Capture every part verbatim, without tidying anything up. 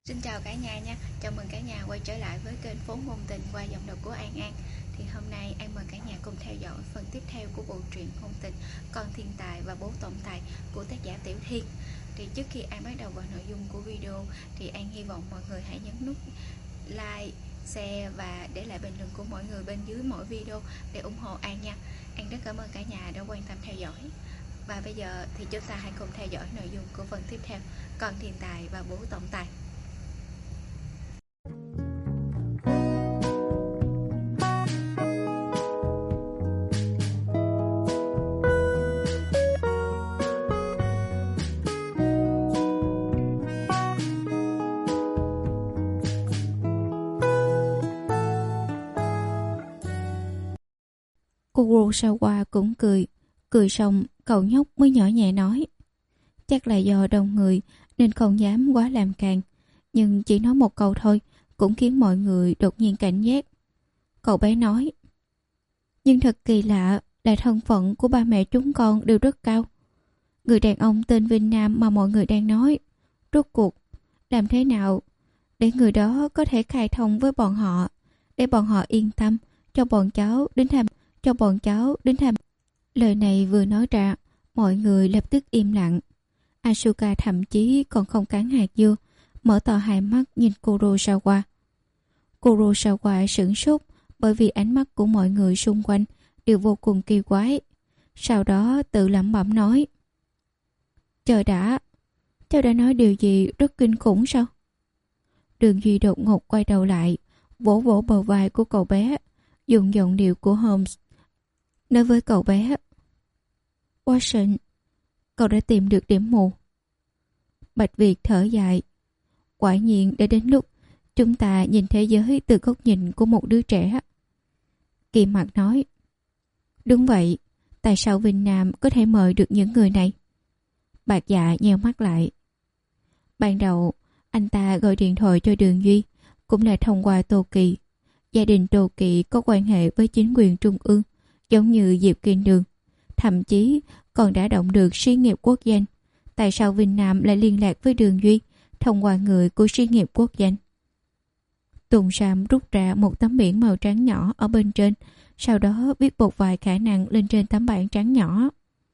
Xin chào cả nhà nha, chào mừng cả nhà quay trở lại với kênh Phố Ngôn Tình qua giọng đọc của An An. Thì hôm nay An mời cả nhà cùng theo dõi phần tiếp theo của bộ truyện ngôn tình Con Thiên Tài và Bố Tổng Tài của tác giả Tiểu Thiên. Thì trước khi An bắt đầu vào nội dung của video thì An hy vọng mọi người hãy nhấn nút like, share và để lại bình luận của mọi người bên dưới mỗi video để ủng hộ An nha. An rất cảm ơn cả nhà đã quan tâm theo dõi. Và bây giờ thì chúng ta hãy cùng theo dõi nội dung của phần tiếp theo, Con Thiên Tài và Bố Tổng Tài. Kurosawa cũng cười, cười xong cậu nhóc mới nhỏ nhẹ nói: chắc là do đông người nên không dám quá làm càng, nhưng chỉ nói một câu thôi cũng khiến mọi người đột nhiên cảnh giác. Cậu bé nói: nhưng thật kỳ lạ là thân phận của ba mẹ chúng con đều rất cao. Người đàn ông tên Vinh Nam mà mọi người đang nói, rốt cuộc làm thế nào để người đó có thể khai thông với bọn họ, để bọn họ yên tâm cho bọn cháu đến thăm cho bọn cháu đến thăm. Lời này vừa nói ra, mọi người lập tức im lặng. Asuka thậm chí còn không cắn hạt dưa, mở to hai mắt nhìn Kurosawa. Kurosawa sửng sốt bởi vì ánh mắt của mọi người xung quanh đều vô cùng kỳ quái. Sau đó tự lẩm bẩm nói: trời đã, cháu đã nói điều gì rất kinh khủng sao? Đường Duy đột ngột quay đầu lại, vỗ vỗ bờ vai của cậu bé, dùng giọng điệu của Holmes nói với cậu bé: Watson, cậu đã tìm được điểm mù. Bạch Việt thở dài: quả nhiên đã đến lúc chúng ta nhìn thế giới từ góc nhìn của một đứa trẻ. Kỳ Mặc nói: đúng vậy, tại sao Vinh Nam có thể mời được những người này? Bạc Dạ nheo mắt lại. Ban đầu anh ta gọi điện thoại cho Đường Duy cũng là thông qua Tô Kỳ. Gia đình Tô Kỳ có quan hệ với chính quyền trung ương giống như Diệp Kiên Đường, thậm chí còn đã động được xí nghiệp quốc danh. Tại sao Vinh Nam lại liên lạc với Đường Duy thông qua người của xí nghiệp quốc danh? Tùng Sam rút ra một tấm biển màu trắng nhỏ ở bên trên, sau đó viết một vài khả năng lên trên tấm bảng trắng nhỏ.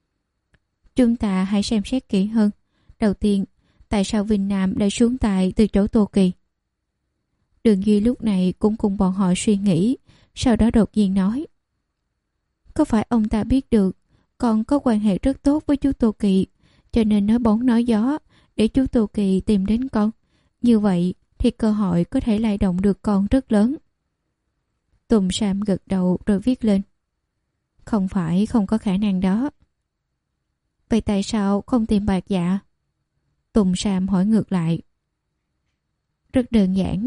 Chúng ta hãy xem xét kỹ hơn. Đầu tiên, tại sao Vinh Nam lại xuống tài từ chỗ Tô Kỳ? Đường Duy lúc này cũng cùng bọn họ suy nghĩ, sau đó đột nhiên nói: có phải ông ta biết được con có quan hệ rất tốt với chú Tô Kỳ, cho nên nói bóng nói gió để chú Tô Kỳ tìm đến con. Như vậy thì cơ hội có thể lay động được con rất lớn. Tùng Sam gật đầu rồi viết lên: không phải không có khả năng đó. Vậy tại sao không tìm Bạc Dạ? Tùng Sam hỏi ngược lại. Rất đơn giản.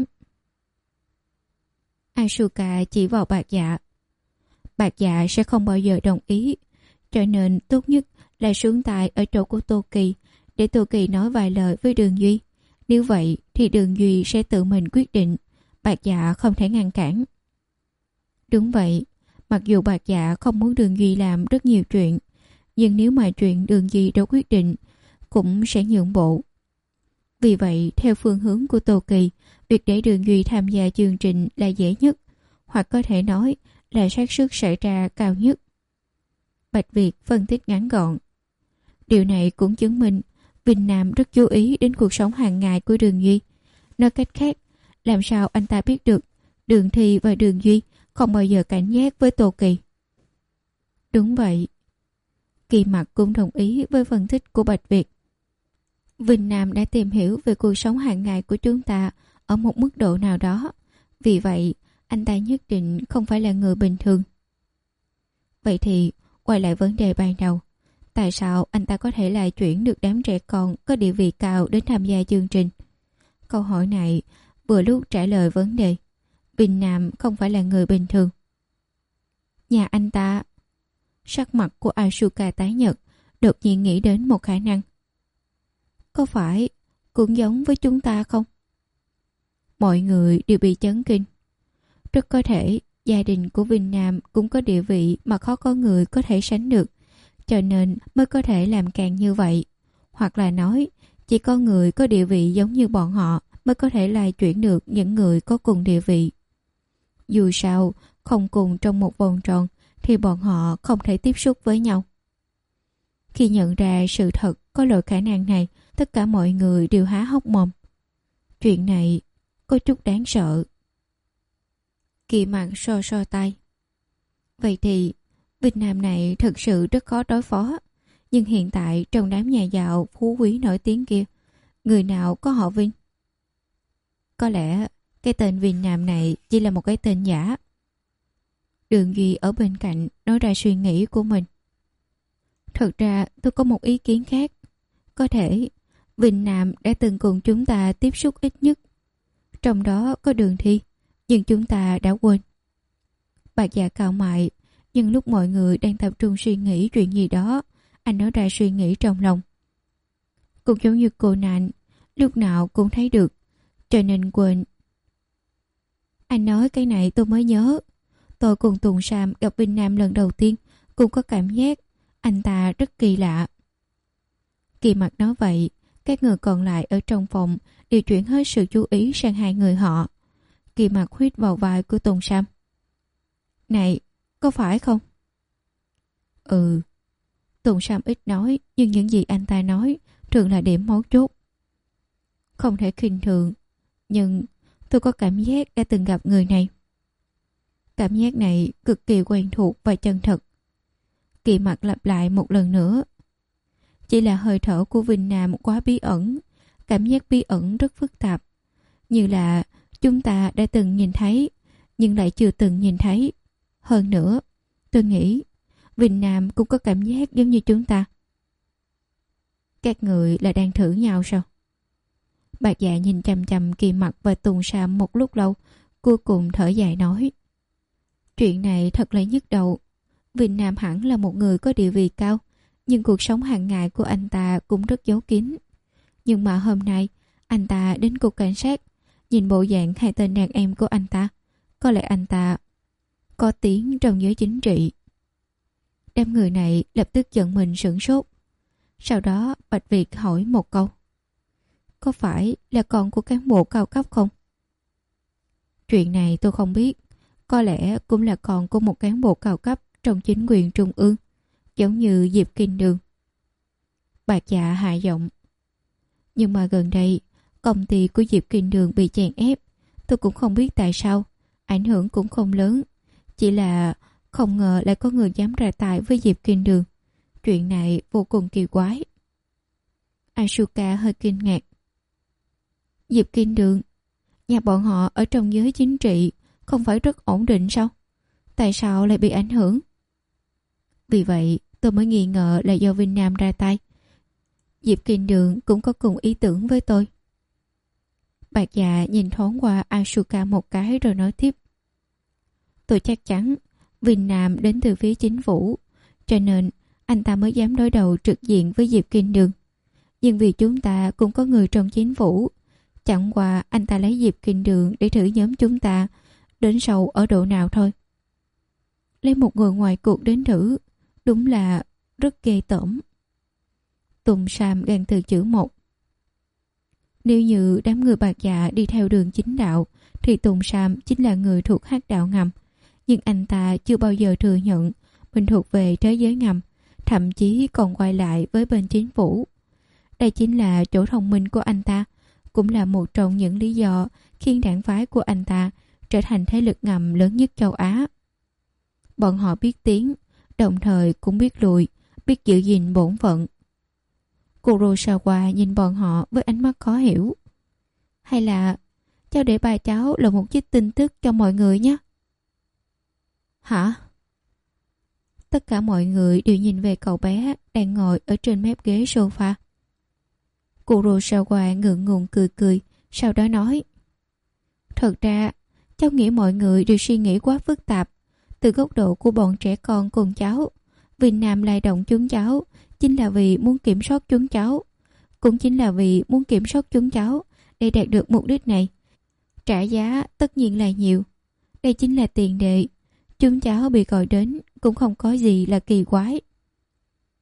Asuka chỉ vào Bạc Dạ. Bạc Dạ sẽ không bao giờ đồng ý, cho nên tốt nhất là xuống tài ở chỗ của Tô Kỳ để Tô Kỳ nói vài lời với Đường Duy. Nếu vậy thì Đường Duy sẽ tự mình quyết định, Bạc Dạ không thể ngăn cản. Đúng vậy, mặc dù Bạc Dạ không muốn Đường Duy làm rất nhiều chuyện, nhưng nếu mà chuyện Đường Duy đã quyết định cũng sẽ nhượng bộ. Vì vậy, theo phương hướng của Tô Kỳ, việc để Đường Duy tham gia chương trình là dễ nhất, hoặc có thể nói là xác suất xảy ra cao nhất. Bạch Việt phân tích ngắn gọn. Điều này cũng chứng minh Vinh Nam rất chú ý đến cuộc sống hàng ngày của Đường Duy. Nói cách khác, làm sao anh ta biết được Đường Thi và Đường Duy không bao giờ cảnh giác với Tô Kỳ? Đúng vậy. Kỳ Mặc cũng đồng ý với phân tích của Bạch Việt. Vinh Nam đã tìm hiểu về cuộc sống hàng ngày của chúng ta ở một mức độ nào đó. Vì vậy, anh ta nhất định không phải là người bình thường. Vậy thì, quay lại vấn đề ban đầu. Tại sao anh ta có thể lại chuyển được đám trẻ con có địa vị cao đến tham gia chương trình? Câu hỏi này vừa lúc trả lời vấn đề. Vinh Nam không phải là người bình thường. Nhà anh ta... Sắc mặt của Asuka tái nhợt, đột nhiên nghĩ đến một khả năng. Có phải cũng giống với chúng ta không? Mọi người đều bị chấn kinh. Rất có thể gia đình của Vinh Nam cũng có địa vị mà khó có người có thể sánh được, cho nên mới có thể làm càng như vậy. Hoặc là nói, chỉ có người có địa vị giống như bọn họ mới có thể lai chuyển được những người có cùng địa vị. Dù sao, không cùng trong một vòng tròn thì bọn họ không thể tiếp xúc với nhau. Khi nhận ra sự thật có loại khả năng này, tất cả mọi người đều há hốc mồm. Chuyện này có chút đáng sợ. Kỳ Mạn so so tay. Vậy thì Vinh Nam này thực sự rất khó đối phó. Nhưng hiện tại trong đám nhà giàu phú quý nổi tiếng kia, người nào có họ Vinh? Có lẽ cái tên Vinh Nam này chỉ là một cái tên giả. Đường Duy ở bên cạnh nói ra suy nghĩ của mình. Thật ra tôi có một ý kiến khác. Có thể Vinh Nam đã từng cùng chúng ta tiếp xúc ít nhất. Trong đó có Đường Thi, nhưng chúng ta đã quên. Bạc Dạ cau mày, nhưng lúc mọi người đang tập trung suy nghĩ chuyện gì đó, anh nói ra suy nghĩ trong lòng. Cũng giống như cô nạn, lúc nào cũng thấy được, cho nên quên. Anh nói cái này tôi mới nhớ. Tôi cùng Tùng Sam gặp Vinh Nam lần đầu tiên, cũng có cảm giác anh ta rất kỳ lạ. Kỳ Mặt nói vậy, các người còn lại ở trong phòng đều chuyển hết sự chú ý sang hai người họ. Kỳ Mặt huýt vào vai của Tùng Sam. Này, có phải không? Ừ. Tùng Sam ít nói, nhưng những gì anh ta nói thường là điểm mấu chốt. Không thể khinh thường, nhưng tôi có cảm giác đã từng gặp người này. Cảm giác này cực kỳ quen thuộc và chân thật. Kỳ Mặt lặp lại một lần nữa. Chỉ là hơi thở của Vinh Nam quá bí ẩn. Cảm giác bí ẩn rất phức tạp. Như là chúng ta đã từng nhìn thấy, nhưng lại chưa từng nhìn thấy. Hơn nữa, tôi nghĩ Vinh Nam cũng có cảm giác giống như chúng ta. Các người là đang thử nhau sao? Bạc Dạ nhìn chằm chằm Kỳ Mặt và Tùng Sam một lúc lâu, cuối cùng thở dài nói. Chuyện này thật là nhức đầu. Vinh Nam hẳn là một người có địa vị cao, nhưng cuộc sống hàng ngày của anh ta cũng rất giấu kín. Nhưng mà hôm nay, anh ta đến cục cảnh sát, nhìn bộ dạng hai tên đàn em của anh ta. Có lẽ anh ta có tiếng trong giới chính trị. Đám người này lập tức giận mình sửng sốt. Sau đó Bạch Việt hỏi một câu. Có phải là con của cán bộ cao cấp không? Chuyện này tôi không biết. Có lẽ cũng là con của một cán bộ cao cấp trong chính quyền trung ương, giống như Diệp Kinh Đường. Bạc Dạ hạ giọng. Nhưng mà gần đây, công ty của Diệp Kinh Đường bị chèn ép. Tôi cũng không biết tại sao. Ảnh hưởng cũng không lớn. Chỉ là không ngờ lại có người dám ra tay với Diệp Kinh Đường. Chuyện này vô cùng kỳ quái. Asuka hơi kinh ngạc. Diệp Kinh Đường, nhà bọn họ ở trong giới chính trị không phải rất ổn định sao? Tại sao lại bị ảnh hưởng? Vì vậy tôi mới nghi ngờ là do Vinh Nam ra tay. Diệp Kinh Đường cũng có cùng ý tưởng với tôi. Bạc Dạ nhìn thoáng qua Asuka một cái rồi nói tiếp. Tôi chắc chắn Vinh Nam đến từ phía chính phủ, cho nên anh ta mới dám đối đầu trực diện với Diệp Kinh Đường. Nhưng vì chúng ta cũng có người trong chính phủ, chẳng qua anh ta lấy Diệp Kinh Đường để thử nhóm chúng ta đến sâu ở độ nào thôi. Lấy một người ngoài cuộc đến thử, đúng là rất ghê tởm. Tùng Sam gàn từ chữ một. Nếu như đám người Bạc Dạ đi theo đường chính đạo, thì Tùng Sam chính là người thuộc hắc đạo ngầm. Nhưng anh ta chưa bao giờ thừa nhận mình thuộc về thế giới ngầm, thậm chí còn quay lại với bên chính phủ. Đây chính là chỗ thông minh của anh ta, cũng là một trong những lý do khiến đảng phái của anh ta trở thành thế lực ngầm lớn nhất châu Á. Bọn họ biết tiếng, đồng thời cũng biết lùi, biết giữ gìn bổn phận. Kurosawa nhìn bọn họ với ánh mắt khó hiểu. Hay là cháu để bà cháu là một chút tin tức cho mọi người nhé. Hả? Tất cả mọi người đều nhìn về cậu bé đang ngồi ở trên mép ghế sofa. Kurosawa ngượng ngùng cười cười, sau đó nói. Thật ra, cháu nghĩ mọi người đều suy nghĩ quá phức tạp. Từ góc độ của bọn trẻ con cùng cháu, Vinh Nam lay động chúng cháu chính là vì muốn kiểm soát chúng cháu. Cũng chính là vì muốn kiểm soát chúng cháu để đạt được mục đích này. Trả giá tất nhiên là nhiều. Đây chính là tiền đề. Chúng cháu bị gọi đến cũng không có gì là kỳ quái.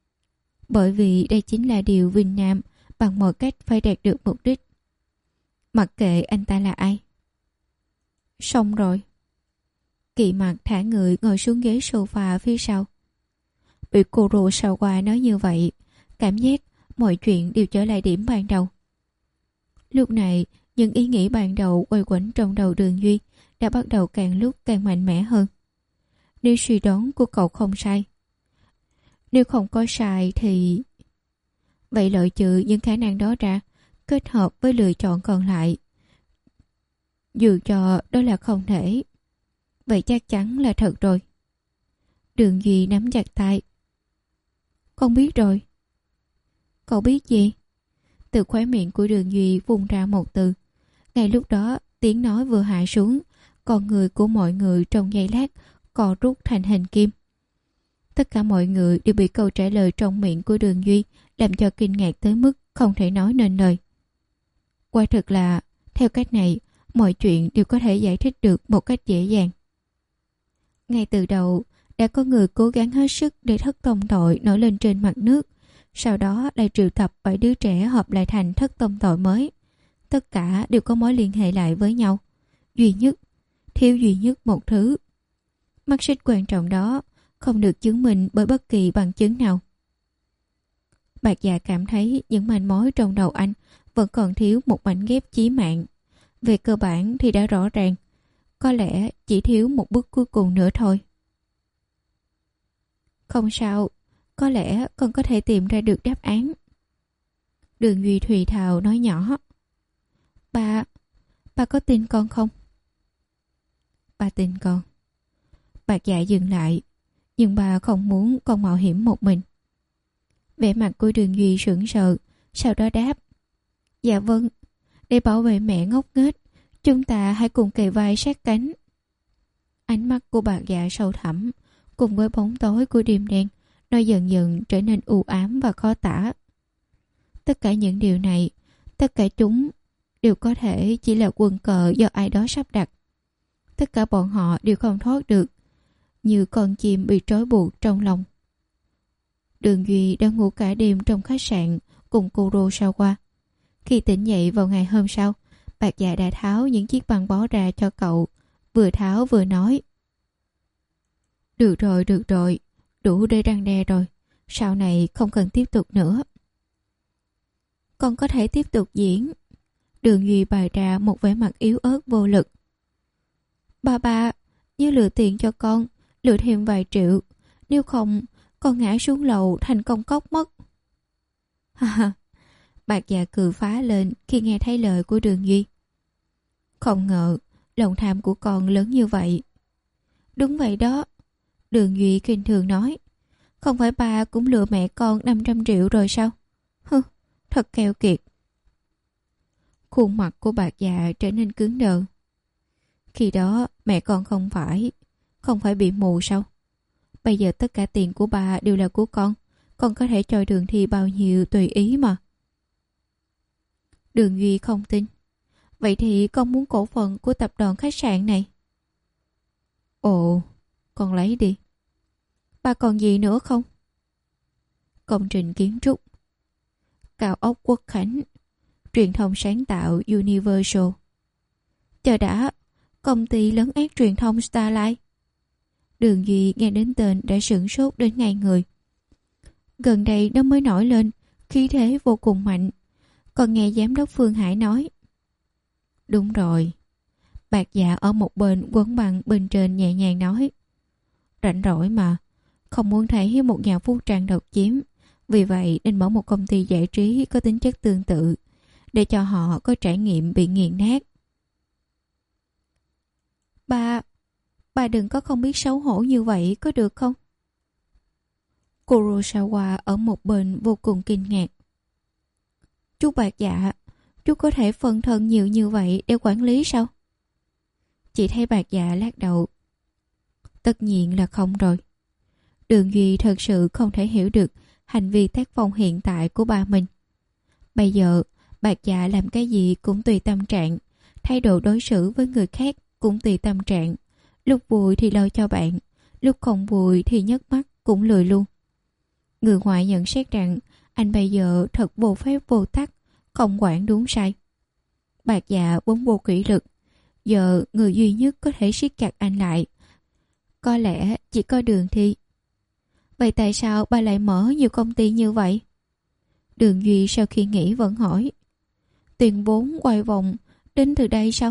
Bởi vì đây chính là điều Vinh Nam bằng mọi cách phải đạt được mục đích. mặc kệ anh ta là ai. Xong rồi. Kỵ Mặt thả người ngồi xuống ghế sofa phía sau. Bị Kurosawa nói như vậy, cảm giác mọi chuyện đều trở lại điểm ban đầu. Lúc này, những ý nghĩ ban đầu quay quẩn trong đầu Đường Duy đã bắt đầu càng lúc càng mạnh mẽ hơn. Nếu suy đoán của cậu không sai, nếu không có sai thì... Vậy loại trừ những khả năng đó ra, kết hợp với lựa chọn còn lại, dù cho đó là không thể, vậy chắc chắn là thật rồi. Đường Duy nắm chặt tay. Con biết rồi. Cậu biết gì? Từ khóe miệng của Đường Duy vung ra một từ. Ngay lúc đó, tiếng nói vừa hạ xuống, con người của mọi người trong giây lát co rút thành hình kim. Tất cả mọi người đều bị câu trả lời trong miệng của Đường Duy làm cho kinh ngạc tới mức không thể nói nên lời. Quả thực là, theo cách này, mọi chuyện đều có thể giải thích được một cách dễ dàng. Ngay từ đầu, đã có người cố gắng hết sức để thất tông tội nổi lên trên mặt nước, sau đó lại triệu tập bảy đứa trẻ hợp lại thành thất tông tội mới. Tất cả đều có mối liên hệ lại với nhau. Duy nhất, thiếu duy nhất một thứ. Mắt xích quan trọng đó không được chứng minh bởi bất kỳ bằng chứng nào. Bạc Dạ cảm thấy những manh mối trong đầu anh vẫn còn thiếu một mảnh ghép chí mạng. Về cơ bản thì đã rõ ràng, có lẽ chỉ thiếu một bước cuối cùng nữa thôi. Không sao, có lẽ con có thể tìm ra được đáp án. Đường Duy thùy thào nói nhỏ. Ba, ba có tin con không? Ba tin con. Bạc Dạ dừng lại, nhưng ba không muốn con mạo hiểm một mình. Vẻ mặt của Đường Duy sững sờ, sau đó đáp. Dạ vâng, để bảo vệ mẹ ngốc nghếch, chúng ta hãy cùng kề vai sát cánh. Ánh mắt của Bạc Dạ sâu thẳm, cùng với bóng tối của đêm đen, nó dần dần trở nên u ám và khó tả. Tất cả những điều này, tất cả chúng đều có thể chỉ là quân cờ do ai đó sắp đặt. Tất cả bọn họ đều không thoát được, như con chim bị trói buộc trong lòng. Đường Duy đã ngủ cả đêm trong khách sạn cùng Kurosawa. Khi tỉnh dậy vào ngày hôm sau, Bạc Dạ đã tháo những chiếc băng bó ra cho cậu, vừa tháo vừa nói. Được rồi, được rồi, đủ để răn đe rồi, sau này không cần tiếp tục nữa. Con có thể tiếp tục diễn. Đường Duy bày ra một vẻ mặt yếu ớt vô lực. Ba ba, nhớ lừa tiền cho con, lừa thêm vài triệu, nếu không con ngã xuống lầu thành công cốc mất. Ha Bạc Dạ cười phá lên khi nghe thấy lời của Đường Duy. Không ngờ lòng tham của con lớn như vậy. Đúng vậy đó, Đường Duy khinh thường nói. Không phải ba cũng lừa mẹ con năm trăm triệu rồi sao? Hừ, thật keo kiệt. Khuôn mặt của Bạc Dạ trở nên cứng đờ. Khi đó mẹ con không phải Không phải bị mù sao? Bây giờ tất cả tiền của bà đều là của con. Con có thể cho Đường Thi bao nhiêu tùy ý mà. Đường Duy không tin. Vậy thì con muốn cổ phần của tập đoàn khách sạn này? Ồ, con lấy đi. Ba còn gì nữa không? Công trình kiến trúc, cao ốc Quốc Khánh, truyền thông sáng tạo Universal. Chờ đã, công ty lớn ác truyền thông Starlight. Đường Duy nghe đến tên đã sửng sốt đến ngay người. Gần đây nó mới nổi lên, khí thế vô cùng mạnh. Còn nghe giám đốc Phương Hải nói. Đúng rồi. Bạc Dạ ở một bên quấn băng bên trên nhẹ nhàng nói. Rảnh rỗi mà, không muốn thấy một nhà phú trang độc chiếm. Vì vậy nên mở một công ty giải trí có tính chất tương tự, để cho họ có trải nghiệm bị nghiền nát. Ba, ba đừng có không biết xấu hổ như vậy có được không? Kurosawa ở một bên vô cùng kinh ngạc. Chú Bạc Dạ, chú có thể phân thân nhiều như vậy để quản lý sao? Chị thấy Bạc Dạ lắc đầu. Tất nhiên là không rồi. Đường Duy thật sự không thể hiểu được hành vi tác phong hiện tại của ba mình. Bây giờ, Bạc Dạ làm cái gì cũng tùy tâm trạng, thái độ đối xử với người khác cũng tùy tâm trạng. Lúc vui thì lo cho bạn, lúc không vui thì nhấc mắt cũng lười luôn. Người ngoại nhận xét rằng anh bây giờ thật vô phép vô tắc, không quản đúng sai. Bạc Dạ vốn vô kỷ lực, giờ người duy nhất có thể siết chặt anh lại có lẽ chỉ có Đường Thi. Vậy tại sao bà lại mở nhiều công ty như vậy? Đường Duy sau khi nghĩ vẫn hỏi. Tiền vốn quay vòng đến từ đây sao?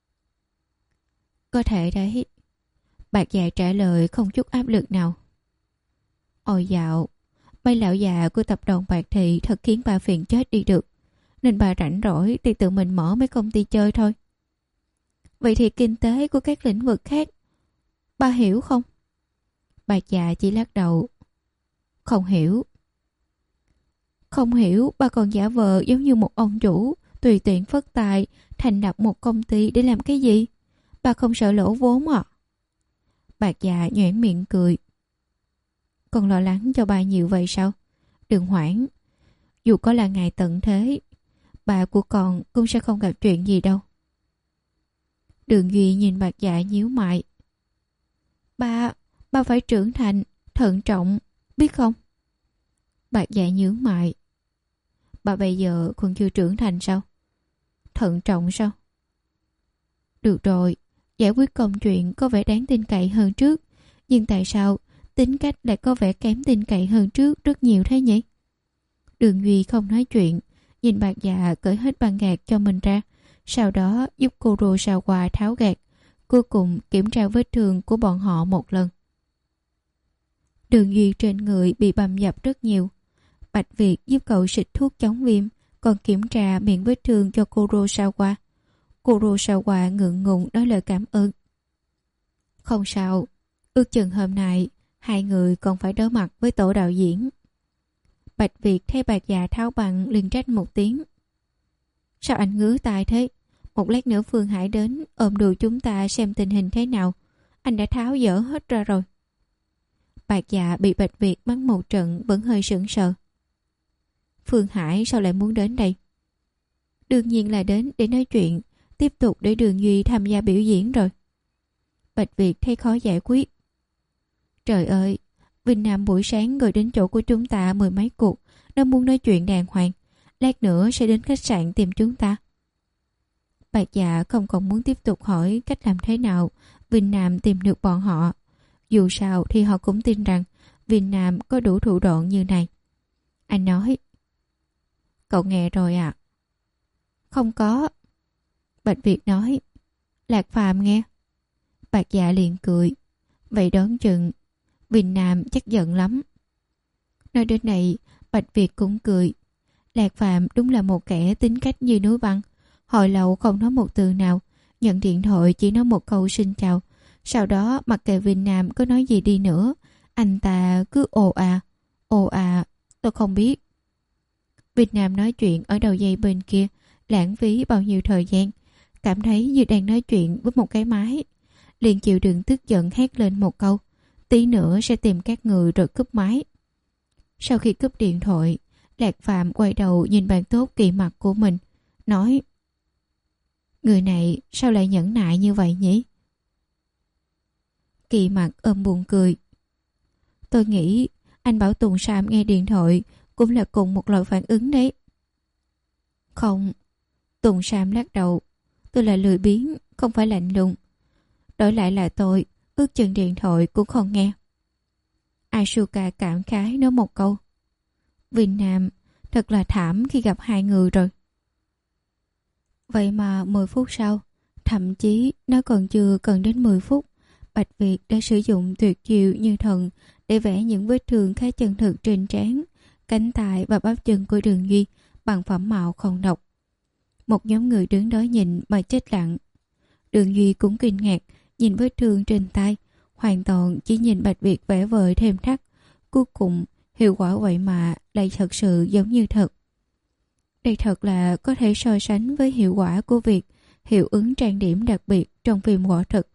Có thể đấy. Bạc Dạ trả lời không chút áp lực nào. Ôi dạo, mấy lão già của tập đoàn Bạc Thị thật khiến bà phiền chết đi được. Nên bà rảnh rỗi thì tự mình mở mấy công ty chơi thôi. Vậy thì kinh tế của các lĩnh vực khác, bà hiểu không? Bạc Dạ chỉ lắc đầu. Không hiểu. Không hiểu, bà còn giả vờ giống như một ông chủ, tùy tiện phất tài, thành lập một công ty để làm cái gì? Bà không sợ lỗ vốn à? Bạc Dạ nhoẻn miệng cười. Con lo lắng cho bà nhiều vậy sao? Đừng hoảng. Dù có là ngày tận thế, bà của con cũng sẽ không gặp chuyện gì đâu. Đường Duy nhìn Bạc Dạ nhíu mày. Bà, bà phải trưởng thành, thận trọng, biết không? Bạc Dạ nhướng mày. Bà bây giờ còn chưa trưởng thành sao? Thận trọng sao? Được rồi, giải quyết công chuyện có vẻ đáng tin cậy hơn trước. Nhưng tại sao tính cách lại có vẻ kém tin cậy hơn trước rất nhiều thế nhỉ? Đường Duy không nói chuyện, nhìn Bạc Dạ cởi hết băng gạc cho mình ra, sau đó giúp cô Rô sao quà tháo gạc, cuối cùng kiểm tra vết thương của bọn họ một lần. Đường Duy trên người bị bầm dập rất nhiều. Bạch Việt giúp cậu xịt thuốc chống viêm, còn kiểm tra miệng vết thương cho cô Rô sao qua. Cô Rô sao qua ngượng ngùng nói lời cảm ơn. Không sao, ước chừng hôm nay hai người còn phải đối mặt với tổ đạo diễn. Bạch Việt thấy Bạc Dạ tháo bằng liền trách một tiếng. Sao anh ngứa tai thế? Một lát nữa Phương Hải đến ôm đùi chúng ta xem tình hình thế nào. Anh đã tháo dỡ hết ra rồi. Bạc Dạ bị Bạch Việt mắng một trận vẫn hơi sững sờ. Phương Hải sao lại muốn đến đây? Đương nhiên là đến để nói chuyện, tiếp tục để Đường Duy tham gia biểu diễn rồi. Bạch Việt thấy khó giải quyết. Trời ơi, Vinh Nam buổi sáng gọi đến chỗ của chúng ta mười mấy cuộc, nó muốn nói chuyện đàng hoàng, lát nữa sẽ đến khách sạn tìm chúng ta. Bạc Dạ không còn muốn tiếp tục hỏi cách làm thế nào Vinh Nam tìm được bọn họ. Dù sao thì họ cũng tin rằng Vinh Nam có đủ thủ đoạn như này. Anh nói. Cậu nghe rồi à? Không có. Bạch Việt nói. Lạc Phàm nghe. Bạc Dạ liền cười. Vậy đoán chừng Vinh Nam chắc giận lắm. Nói đến này, Bạch Việt cũng cười. Lạc Phàm đúng là một kẻ tính cách như núi băng. Hồi lâu không nói một từ nào, nhận điện thoại chỉ nói một câu xin chào. Sau đó mặc kệ Vinh Nam có nói gì đi nữa, anh ta cứ ồ à, ồ à, tôi không biết. Vinh Nam nói chuyện ở đầu dây bên kia, lãng phí bao nhiêu thời gian, cảm thấy như đang nói chuyện với một cái máy. Liền chịu đựng tức giận hét lên một câu, tí nữa sẽ tìm các người rồi cúp máy. Sau khi cúp điện thoại, Lạc Phạm quay đầu nhìn bạn tốt kỳ mặt của mình, nói: người này sao lại nhẫn nại như vậy nhỉ? Kỳ mặt ôm buồn cười. Tôi nghĩ anh bảo Tùng Sam nghe điện thoại cũng là cùng một loại phản ứng đấy. Không, Tùng Sam lắc đầu. Tôi là lười biếng, không phải lạnh lùng. Đổi lại là tôi, ước chừng điện thoại cũng không nghe. Asuka cảm khái nói một câu. Vinh Nam thật là thảm khi gặp hai người rồi. Vậy mà mười phút sau, thậm chí nó còn chưa cần đến mười phút, Bạch Việt đã sử dụng tuyệt chiêu như thần để vẽ những vết thương khá chân thực trên trán, cánh tay và bắp chân của Đường Duy bằng phẩm màu không độc. Một nhóm người đứng đó nhìn mà chết lặng. Đường Duy cũng kinh ngạc nhìn vết thương trên tay, hoàn toàn chỉ nhìn Bạch Việt vẽ vời thêm thắt. Cuối cùng hiệu quả vậy mà lại thật sự giống như thật. Đây thật là có thể so sánh với hiệu quả của việc hiệu ứng trang điểm đặc biệt trong phim quả thực.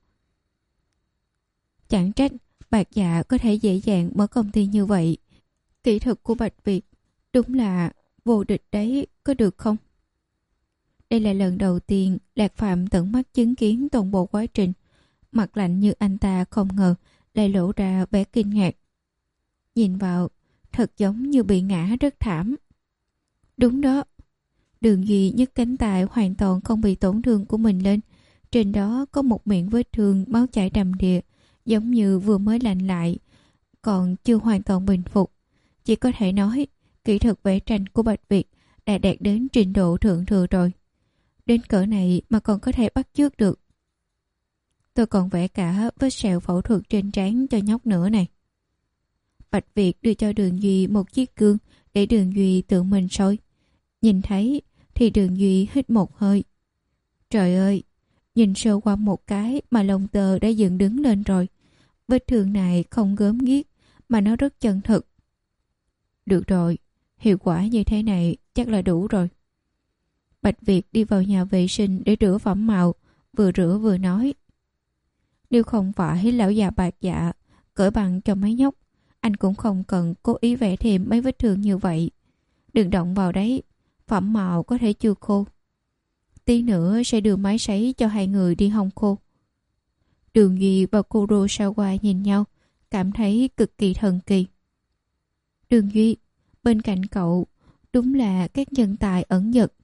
Chẳng trách Bạc Dạ có thể dễ dàng mở công ty như vậy. Kỹ thuật của Bạch Việt đúng là vô địch đấy, có được không? Đây là lần đầu tiên Lạc Phạm tận mắt chứng kiến toàn bộ quá trình. Mặt lạnh như anh ta không ngờ lại lộ ra vẻ kinh ngạc. Nhìn vào thật giống như bị ngã rất thảm. Đúng đó. Đường Duy nhấc cánh tay hoàn toàn không bị tổn thương của mình lên. Trên đó có một miệng vết thương máu chảy đầm đìa, giống như vừa mới lành lại, còn chưa hoàn toàn bình phục. Chỉ có thể nói, kỹ thuật vẽ tranh của Bạch Việt đã đạt đến trình độ thượng thừa rồi. Đến cỡ này mà còn có thể bắt chước được. Tôi còn vẽ cả vết sẹo phẫu thuật trên trán cho nhóc nữa này. Bạch Việt đưa cho Đường Duy một chiếc gương để Đường Duy tự mình soi. Nhìn thấy thì Đường Duy hít một hơi. Trời ơi, nhìn sơ qua một cái mà lông tơ đã dựng đứng lên rồi. Vết thương này không gớm ghiếc mà nó rất chân thực. Được rồi, hiệu quả như thế này chắc là đủ rồi. Bạch Việt đi vào nhà vệ sinh để rửa phẩm màu, vừa rửa vừa nói. Nếu không phải lão già bạc dạ cởi bằng cho mấy nhóc, anh cũng không cần cố ý vẽ thêm mấy vết thương như vậy. Đừng động vào đấy, phẩm màu có thể chưa khô. Tí nữa sẽ đưa máy sấy cho hai người đi hong khô. Đường Duy và Kurosawa nhìn nhau, cảm thấy cực kỳ thần kỳ. Đường Duy, bên cạnh cậu đúng là các nhân tài ẩn dật.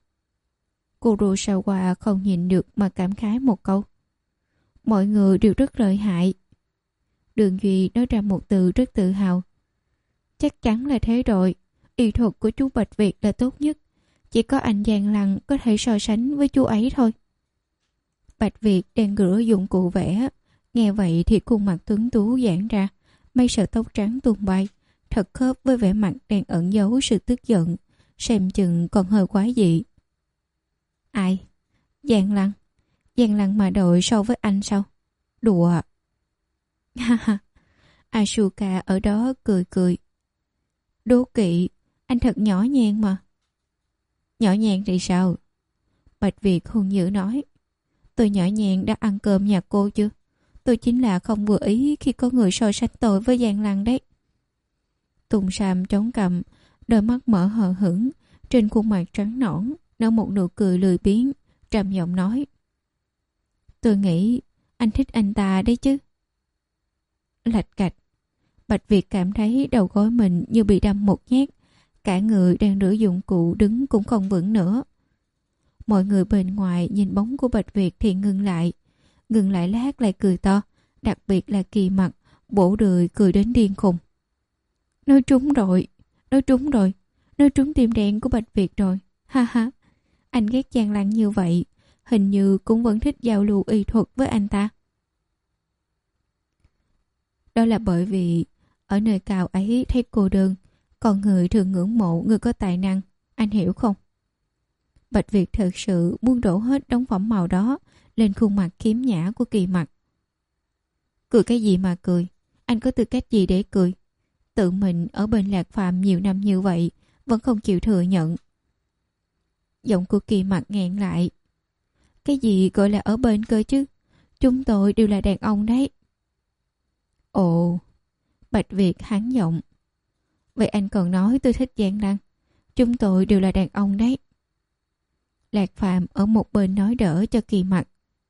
Kurosawa không nhìn được mà cảm khái một câu. Mọi người đều rất lợi hại. Đường Duy nói ra một từ rất tự hào. Chắc chắn là thế rồi. Y thuật của chú Bạch Việt là tốt nhất. Chỉ có anh Giang Lăng có thể so sánh với chú ấy thôi. Bạch Việt đang rửa dụng cụ vẽ. Nghe vậy thì khuôn mặt tuấn tú giãn ra. Mấy sợi tóc trắng tung bay. Thật khớp với vẻ mặt đang ẩn giấu sự tức giận. Xem chừng còn hơi quái dị. Ai? Giang Lăng. Giang Lăng mà đội so với anh sao? Đùa. Ha ha. Asuka ở đó cười cười. Đố kỵ, anh thật nhỏ nhen mà. Nhỏ nhen thì sao? Bạch Việt hung dữ nói. Tôi nhỏ nhen đã ăn cơm nhà cô chưa? Tôi chính là không vừa ý khi có người so sánh tôi với Giang Lăng đấy. Tùng Sam chống cằm, đôi mắt mở hờ hững, trên khuôn mặt trắng nõn nở một nụ cười lười biếng, trầm giọng nói. Tôi nghĩ anh thích anh ta đấy chứ. Lạch cạch. Bạch Việt cảm thấy đầu gối mình như bị đâm một nhát. Cả người đang rửa dụng cụ đứng cũng không vững nữa. Mọi người bên ngoài nhìn bóng của Bạch Việt thì ngừng lại. Ngừng lại lát lại cười to. Đặc biệt là Kỳ Mặc, bổ đười cười đến điên khùng. Nói trúng rồi. Nói trúng rồi. Nói trúng tim đen của Bạch Việt rồi. Ha ha. Anh ghét Giang Lăng như vậy. Hình như cũng vẫn thích giao lưu y thuật với anh ta. Đó là bởi vì ở nơi cao ấy thấy cô đơn, còn người thường ngưỡng mộ người có tài năng. Anh hiểu không? Bạch Việt thật sự muốn đổ hết đống phẩm màu đó lên khuôn mặt khiếm nhã của Kỳ Mặc. Cười cái gì mà cười? Anh có tư cách gì để cười? Tự mình ở bên Lạc Phàm nhiều năm như vậy vẫn không chịu thừa nhận. Giọng của Kỳ Mặc nghẹn lại. Cái gì gọi là ở bên cơ chứ? Chúng tôi đều là đàn ông đấy. Ồ, Bạch Việt hắn giọng. Vậy anh còn nói tôi thích Giang Lăng. Chúng tôi đều là đàn ông đấy. Lạc Phàm ở một bên nói đỡ cho Kỳ Mặc.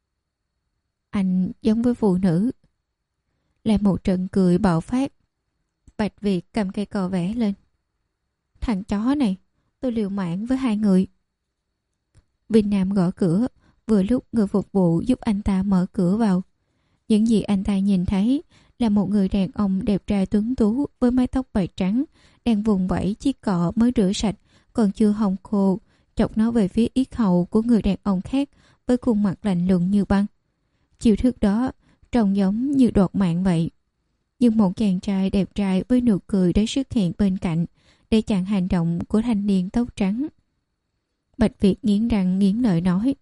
Anh giống với phụ nữ. Lại một trận cười bạo phát. Bạch Việt cầm cây cờ vẽ lên. Thằng chó này, tôi liều mạng với hai người. Vinh Nam gõ cửa. Vừa lúc người phục vụ giúp anh ta mở cửa vào. Những gì anh ta nhìn thấy là một người đàn ông đẹp trai tuấn tú với mái tóc bạc trắng đang vùng vẫy chiếc cọ mới rửa sạch còn chưa hong khô, chọc nó về phía yết hầu của người đàn ông khác với khuôn mặt lạnh lùng như băng. Chiêu thức đó trông giống như đoạt mạng vậy. Nhưng một chàng trai đẹp trai với nụ cười đã xuất hiện bên cạnh để chặn hành động của thanh niên tóc trắng. Bạch Việt nghiến răng nghiến lợi nói.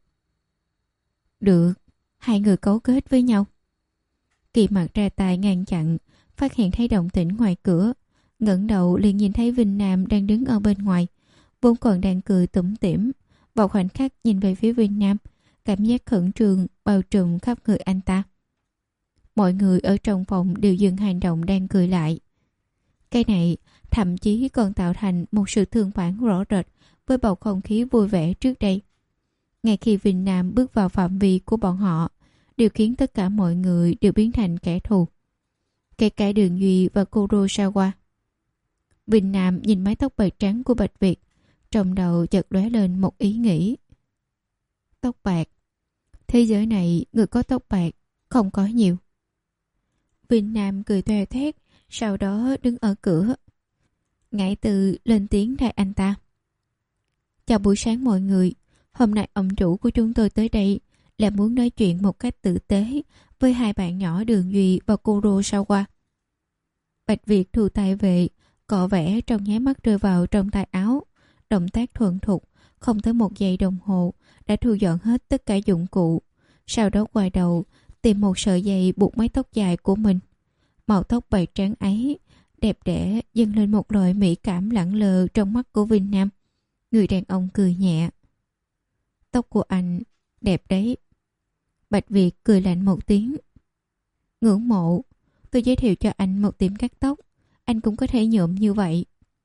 Được, hai người cấu kết với nhau. Kỳ Mặc ra tay ngăn chặn, phát hiện thấy động tĩnh ngoài cửa, ngẩng đầu liền nhìn thấy Vinh Nam đang đứng ở bên ngoài, vốn còn đang cười tủm tỉm, vào khoảnh khắc nhìn về phía Vinh Nam, cảm giác khẩn trương bao trùm khắp người anh ta. Mọi người ở trong phòng đều dừng hành động đang cười lại. Cái này thậm chí còn tạo thành một sự tương phản rõ rệt với bầu không khí vui vẻ trước đây. Ngay khi Vinh Nam bước vào phạm vi của bọn họ, điều khiến tất cả mọi người đều biến thành kẻ thù. Kể cả Đường Duy và Kurosawa. Vinh Nam nhìn mái tóc bạc trắng của Bạch Việt, Trong đầu chợt lóe lên một ý nghĩ. Tóc bạc. Thế giới này người có tóc bạc không có nhiều. Vinh Nam cười toe toét, sau đó đứng ở cửa. Ngải Từ lên tiếng thay anh ta. Chào buổi sáng mọi người. Hôm nay ông chủ của chúng tôi tới đây là muốn nói chuyện một cách tử tế với hai bạn nhỏ Đường Duy và Kurosawa. Bạch Việt thu tay về, cọ vẽ trong nháy mắt rơi vào trong tay áo. Động tác thuần thục, không tới một giây đồng hồ đã thu dọn hết tất cả dụng cụ. Sau đó quay đầu tìm một sợi dây buộc mái tóc dài của mình. Màu tóc bạc trắng ấy đẹp đẽ dâng lên một loại mỹ cảm lẳng lờ trong mắt của Vinh Nam. Người đàn ông cười nhẹ. Tóc của anh đẹp đấy. Bạch Việt cười lạnh một tiếng. Ngưỡng mộ. Tôi giới thiệu cho anh một tiệm cắt tóc. Anh cũng có thể nhuộm như vậy.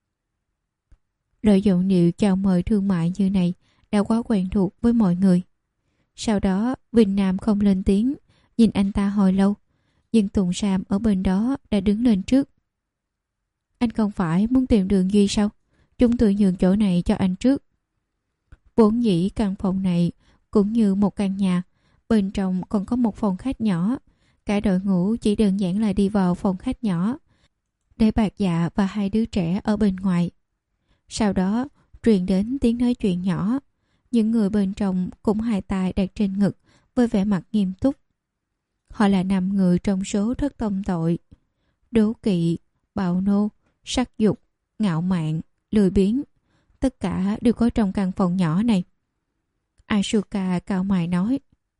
Loại giọng điệu chào mời thương mại như này đã quá quen thuộc với mọi người. Sau đó Vinh Nam không lên tiếng, nhìn anh ta hồi lâu. Nhưng Tùng Sam ở bên đó đã đứng lên trước. Anh không phải muốn tìm Đường Duy sao? Chúng tôi nhường chỗ này cho anh trước. Vốn dĩ căn phòng này cũng như một căn nhà. Bên trong còn có một phòng khách nhỏ. Cả đội ngũ chỉ đơn giản là đi vào phòng khách nhỏ, để Bạc Dạ và hai đứa trẻ ở bên ngoài. Sau đó truyền đến tiếng nói chuyện nhỏ. Những người bên trong cũng hai tay đặt trên ngực với vẻ mặt nghiêm túc. Họ là năm người trong số thất tông tội: đố kỵ, bạo nô, sắc dục, ngạo mạn, lười biếng. Tất cả đều có trong căn phòng nhỏ này. Asuka cau mày nói.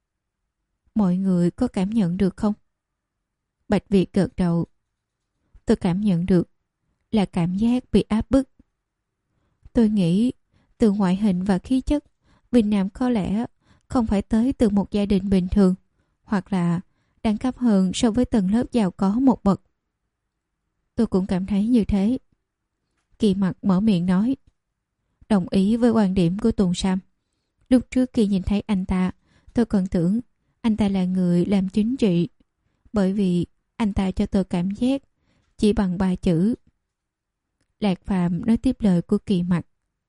Mọi người có cảm nhận được không? Bạch Việt gật đầu. Tôi cảm nhận được là cảm giác bị áp bức. Tôi nghĩ từ ngoại hình và khí chất, Vinh Nam có lẽ không phải tới từ một gia đình bình thường, hoặc là đẳng cấp hơn so với tầng lớp giàu có một bậc. Tôi cũng cảm thấy như thế. Kỳ Mặc mở miệng nói. Đồng ý với quan điểm của Tùng Sam. Lúc trước khi nhìn thấy anh ta, tôi còn tưởng anh ta là người làm chính trị, bởi vì anh ta cho tôi cảm giác chỉ bằng ba chữ. Lạc Phàm nói tiếp lời của Kỳ Mặc.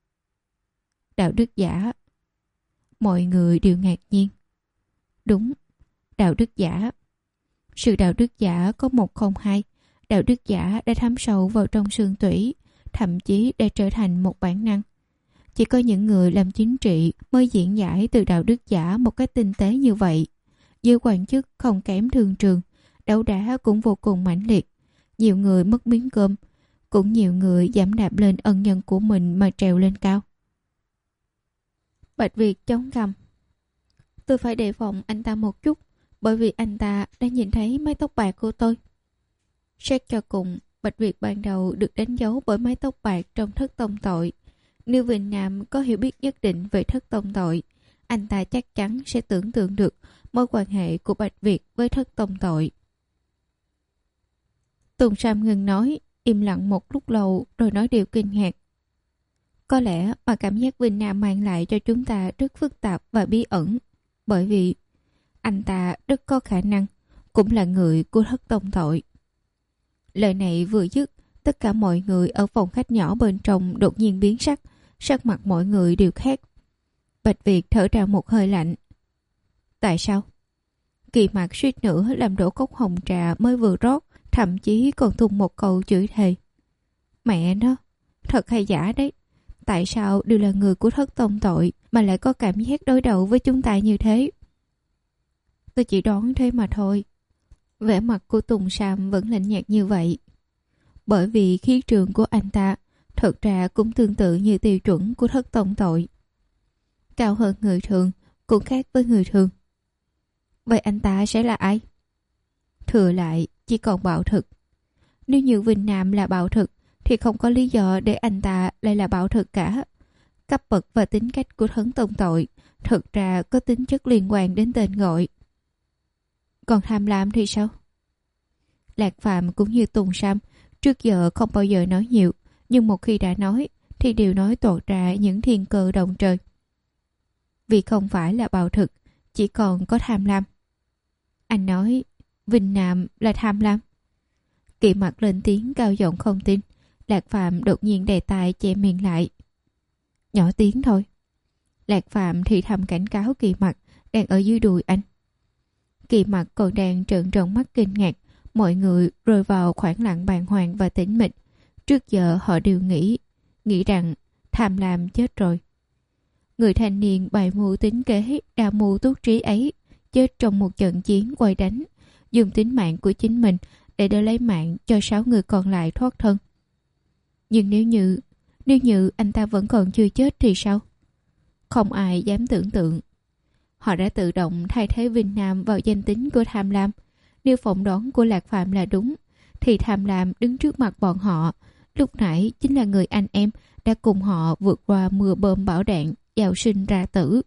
Đạo đức giả. Mọi người đều ngạc nhiên. Đúng, đạo đức giả. Sự đạo đức giả có một không hai. Đạo đức giả đã thấm sâu vào trong xương tủy, thậm chí đã trở thành một bản năng. Chỉ có những người làm chính trị mới diễn giải từ đạo đức giả một cách tinh tế như vậy. Giới quan chức không kém thương trường, đấu đá cũng vô cùng mãnh liệt. Nhiều người mất miếng cơm, cũng nhiều người giảm đạp lên ân nhân của mình mà trèo lên cao. Bạch Việt chống cằm. Tôi phải đề phòng anh ta một chút, bởi vì anh ta đã nhìn thấy mái tóc bạc của tôi. Xét cho cùng, Bạch Việt ban đầu được đánh dấu bởi mái tóc bạc trong thất tông tội. Nếu Vinh Nam có hiểu biết nhất định về thất tông tội, anh ta chắc chắn sẽ tưởng tượng được mối quan hệ của Bạch Việt với thất tông tội. Tùng Sam ngừng nói, im lặng một lúc lâu rồi nói điều kinh ngạc. Có lẽ mà cảm giác Vinh Nam mang lại cho chúng ta rất phức tạp và bí ẩn, bởi vì anh ta rất có khả năng cũng là người của thất tông tội. Lời này vừa dứt, tất cả mọi người ở phòng khách nhỏ bên trong đột nhiên biến sắc, sắc mặt mọi người đều khác. Bạch Việt thở ra một hơi lạnh. Tại sao? Kỳ Mặc suýt nữa làm đổ cốc hồng trà mới vừa rót, thậm chí còn tung một câu chửi thề. Mẹ nó, thật hay giả đấy. Tại sao đều là người của thất tông tội mà lại có cảm giác đối đầu với chúng ta như thế? Tôi chỉ đoán thế mà thôi. Vẻ mặt của Tùng Sam vẫn lạnh nhạt như vậy. Bởi vì khí trường của anh ta thật ra cũng tương tự như tiêu chuẩn của thất tông tội. Cao hơn người thường, cũng khác với người thường. Vậy anh ta sẽ là ai? Thừa lại chỉ còn bạo thực. Nếu như Vinh Nam là bạo thực thì không có lý do để anh ta lại là bạo thực cả. Cấp bậc và tính cách của thất tông tội thực ra có tính chất liên quan đến tên gọi. Còn tham lam thì sao? Lạc Phàm cũng như Tùng Sam trước giờ không bao giờ nói nhiều, nhưng một khi đã nói thì đều nói toạc ra những thiên cơ động trời. Vì không phải là bạo thực, chỉ còn có tham lam. Anh nói Vinh Nam là tham lam. Kỳ Mặc lên tiếng cao giọng không tin. Lạc Phàm đột nhiên đề tài che miệng lại. nhỏ tiếng thôi. Lạc Phạm thì thầm cảnh cáo Kỳ Mặc đang ở dưới đùi anh. Kỳ Mặc còn đang trợn tròn mắt kinh ngạc. Mọi người rơi vào khoảng lặng bàng hoàng và tĩnh mịch. Trước giờ họ đều nghĩ Nghĩ rằng tham lam chết rồi. Người thanh niên bày mưu tính kế, đa mưu túc trí ấy chết trong một trận chiến quay đánh, dùng tính mạng của chính mình để đỡ lấy mạng cho sáu người còn lại thoát thân. Nhưng nếu như Nếu như anh ta vẫn còn chưa chết thì sao? Không ai dám tưởng tượng. Họ đã tự động thay thế Vinh Nam vào danh tính của tham lam. Nếu phỏng đoán của Lạc Phạm là đúng, thì tham lam đứng trước mặt bọn họ lúc nãy chính là người anh em đã cùng họ vượt qua mưa bom bão đạn, giàu sinh ra tử.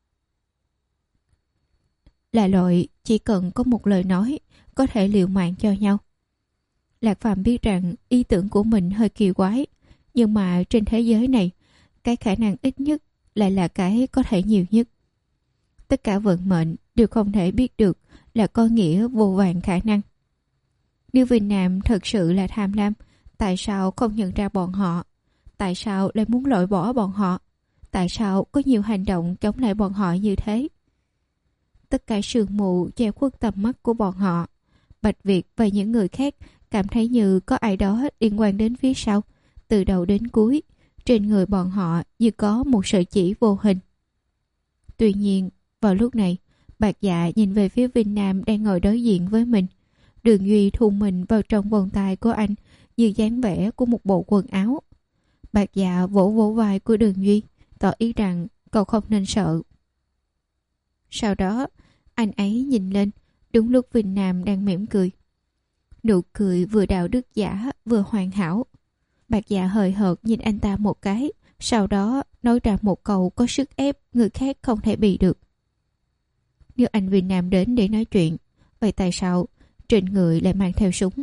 Là loại chỉ cần có một lời nói có thể liều mạng cho nhau. Lạc Phạm biết rằng ý tưởng của mình hơi kỳ quái, nhưng mà trên thế giới này, cái khả năng ít nhất lại là cái có thể nhiều nhất. Tất cả vận mệnh đều không thể biết được là có nghĩa vô vàn khả năng. Nếu Vinh Nam thật sự là tham lam, tại sao không nhận ra bọn họ? Tại sao lại muốn loại bỏ bọn họ? Tại sao có nhiều hành động chống lại bọn họ như thế? Tất cả sương mù che khuất tầm mắt của bọn họ. Bạch Việt và những người khác cảm thấy như có ai đó liên quan đến phía sau. Từ đầu đến cuối, trên người bọn họ như có một sợi chỉ vô hình. Tuy nhiên, vào lúc này, Bạc Dạ nhìn về phía Vinh Nam đang ngồi đối diện với mình. Đường Duy thu mình vào trong vòng tay của anh như dáng vẻ của một bộ quần áo. Bạc Dạ vỗ vỗ vai của Đường Duy, tỏ ý rằng cậu không nên sợ. Sau đó, anh ấy nhìn lên, đúng lúc Vinh Nam đang mỉm cười. Nụ cười vừa đạo đức giả vừa hoàn hảo. Bạc Dạ hời hợt nhìn anh ta một cái, sau đó nói ra một câu có sức ép người khác không thể bị được. Nếu anh Vinh Nam đến để nói chuyện, vậy tại sao trên người lại mang theo súng?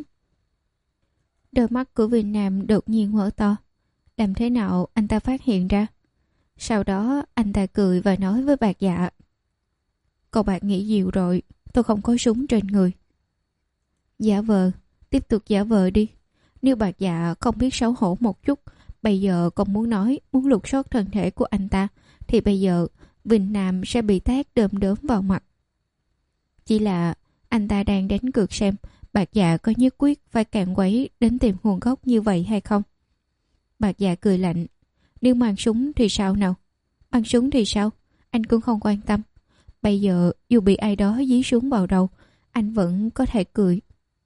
Đôi mắt của Vinh Nam đột nhiên mở to. Làm thế nào anh ta phát hiện ra? Sau đó anh ta cười và nói với Bạc Dạ: Cậu Bạc nghĩ nhiều rồi, tôi không có súng trên người. Giả vờ, tiếp tục giả vờ đi. Nếu Bạc Dạ không biết xấu hổ một chút, bây giờ còn muốn nói, muốn lục soát thân thể của anh ta, thì bây giờ Vinh Nam sẽ bị tát đơm đớm vào mặt. Chỉ là anh ta đang đánh cược xem Bạc Dạ có nhất quyết phải càn quấy đến tìm nguồn gốc như vậy hay không. Bạc Dạ cười lạnh: Nếu mang súng thì sao nào? Mang súng thì sao? Anh cũng không quan tâm. Bây giờ dù bị ai đó dí súng vào đầu, anh vẫn có thể cười.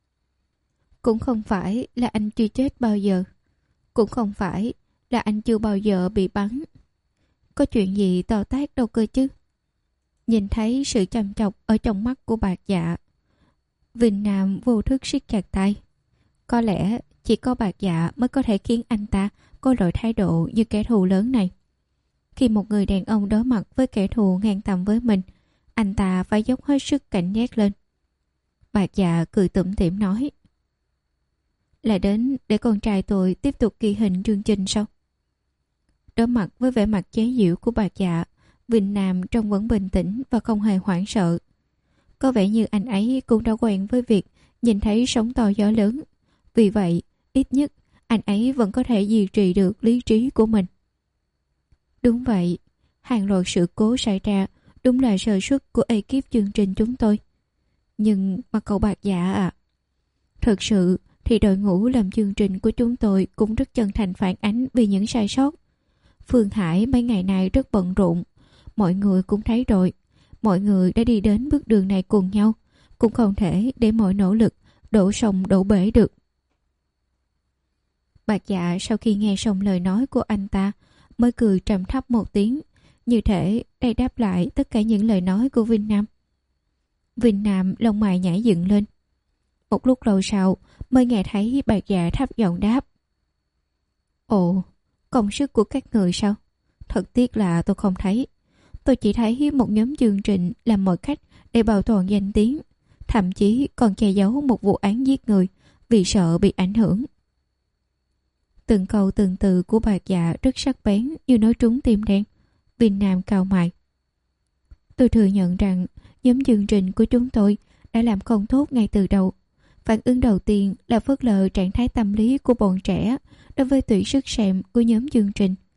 Cũng không phải là anh chưa chết bao giờ. Cũng không phải là anh chưa bao giờ bị bắn. Có chuyện gì to tát đâu cơ chứ. Nhìn thấy sự chăm chọc ở trong mắt của Bạc Dạ, Vinh Nam vô thức siết chặt tay. Có lẽ chỉ có Bạc Dạ mới có thể khiến anh ta có loại thái độ như kẻ thù lớn này. Khi một người đàn ông đối mặt với kẻ thù ngang tầm với mình, anh ta phải dốc hết sức cảnh giác lên. Bạc Dạ cười tủm tỉm nói: Là đến để con trai tôi tiếp tục ghi hình chương trình sao? Đối mặt với vẻ mặt chế giễu của Bạc Dạ, Vinh Nam trông vẫn bình tĩnh và không hề hoảng sợ. Có vẻ như anh ấy cũng đã quen với việc nhìn thấy sóng to gió lớn. Vì vậy, ít nhất anh ấy vẫn có thể duy trì được lý trí của mình. Đúng vậy, hàng loạt sự cố xảy ra đúng là sơ suất của ekip chương trình chúng tôi. Nhưng mà cậu Bạc Dạ à, thật sự thì đội ngũ làm chương trình của chúng tôi cũng rất chân thành phản ánh vì những sai sót. Phương Hải mấy ngày nay rất bận rộn. Mọi người cũng thấy rồi. Mọi người đã đi đến bước đường này cùng nhau. Cũng không thể để mọi nỗ lực đổ sông đổ bể được. Bạc Dạ sau khi nghe xong lời nói của anh ta mới cười trầm thấp một tiếng, như thể đây đáp lại tất cả những lời nói của Vinh Nam. Vinh Nam lông mày nhảy dựng lên. Một lúc lâu sau mới nghe thấy Bạc Dạ thấp giọng đáp: Ồ, công sức của các người sao? Thật tiếc là tôi không thấy. Tôi chỉ thấy một nhóm chương trình làm mọi cách để bảo toàn danh tiếng, thậm chí còn che giấu một vụ án giết người vì sợ bị ảnh hưởng. Từng câu từng từ của Bạc Dạ rất sắc bén như nói trúng tim đen. Vinh Nam cau mày. Tôi thừa nhận rằng nhóm chương trình của chúng tôi đã làm không tốt ngay từ đầu. Phản ứng đầu tiên là phớt lờ trạng thái tâm lý của bọn trẻ đối với tuyển sức xem của nhóm chương trình.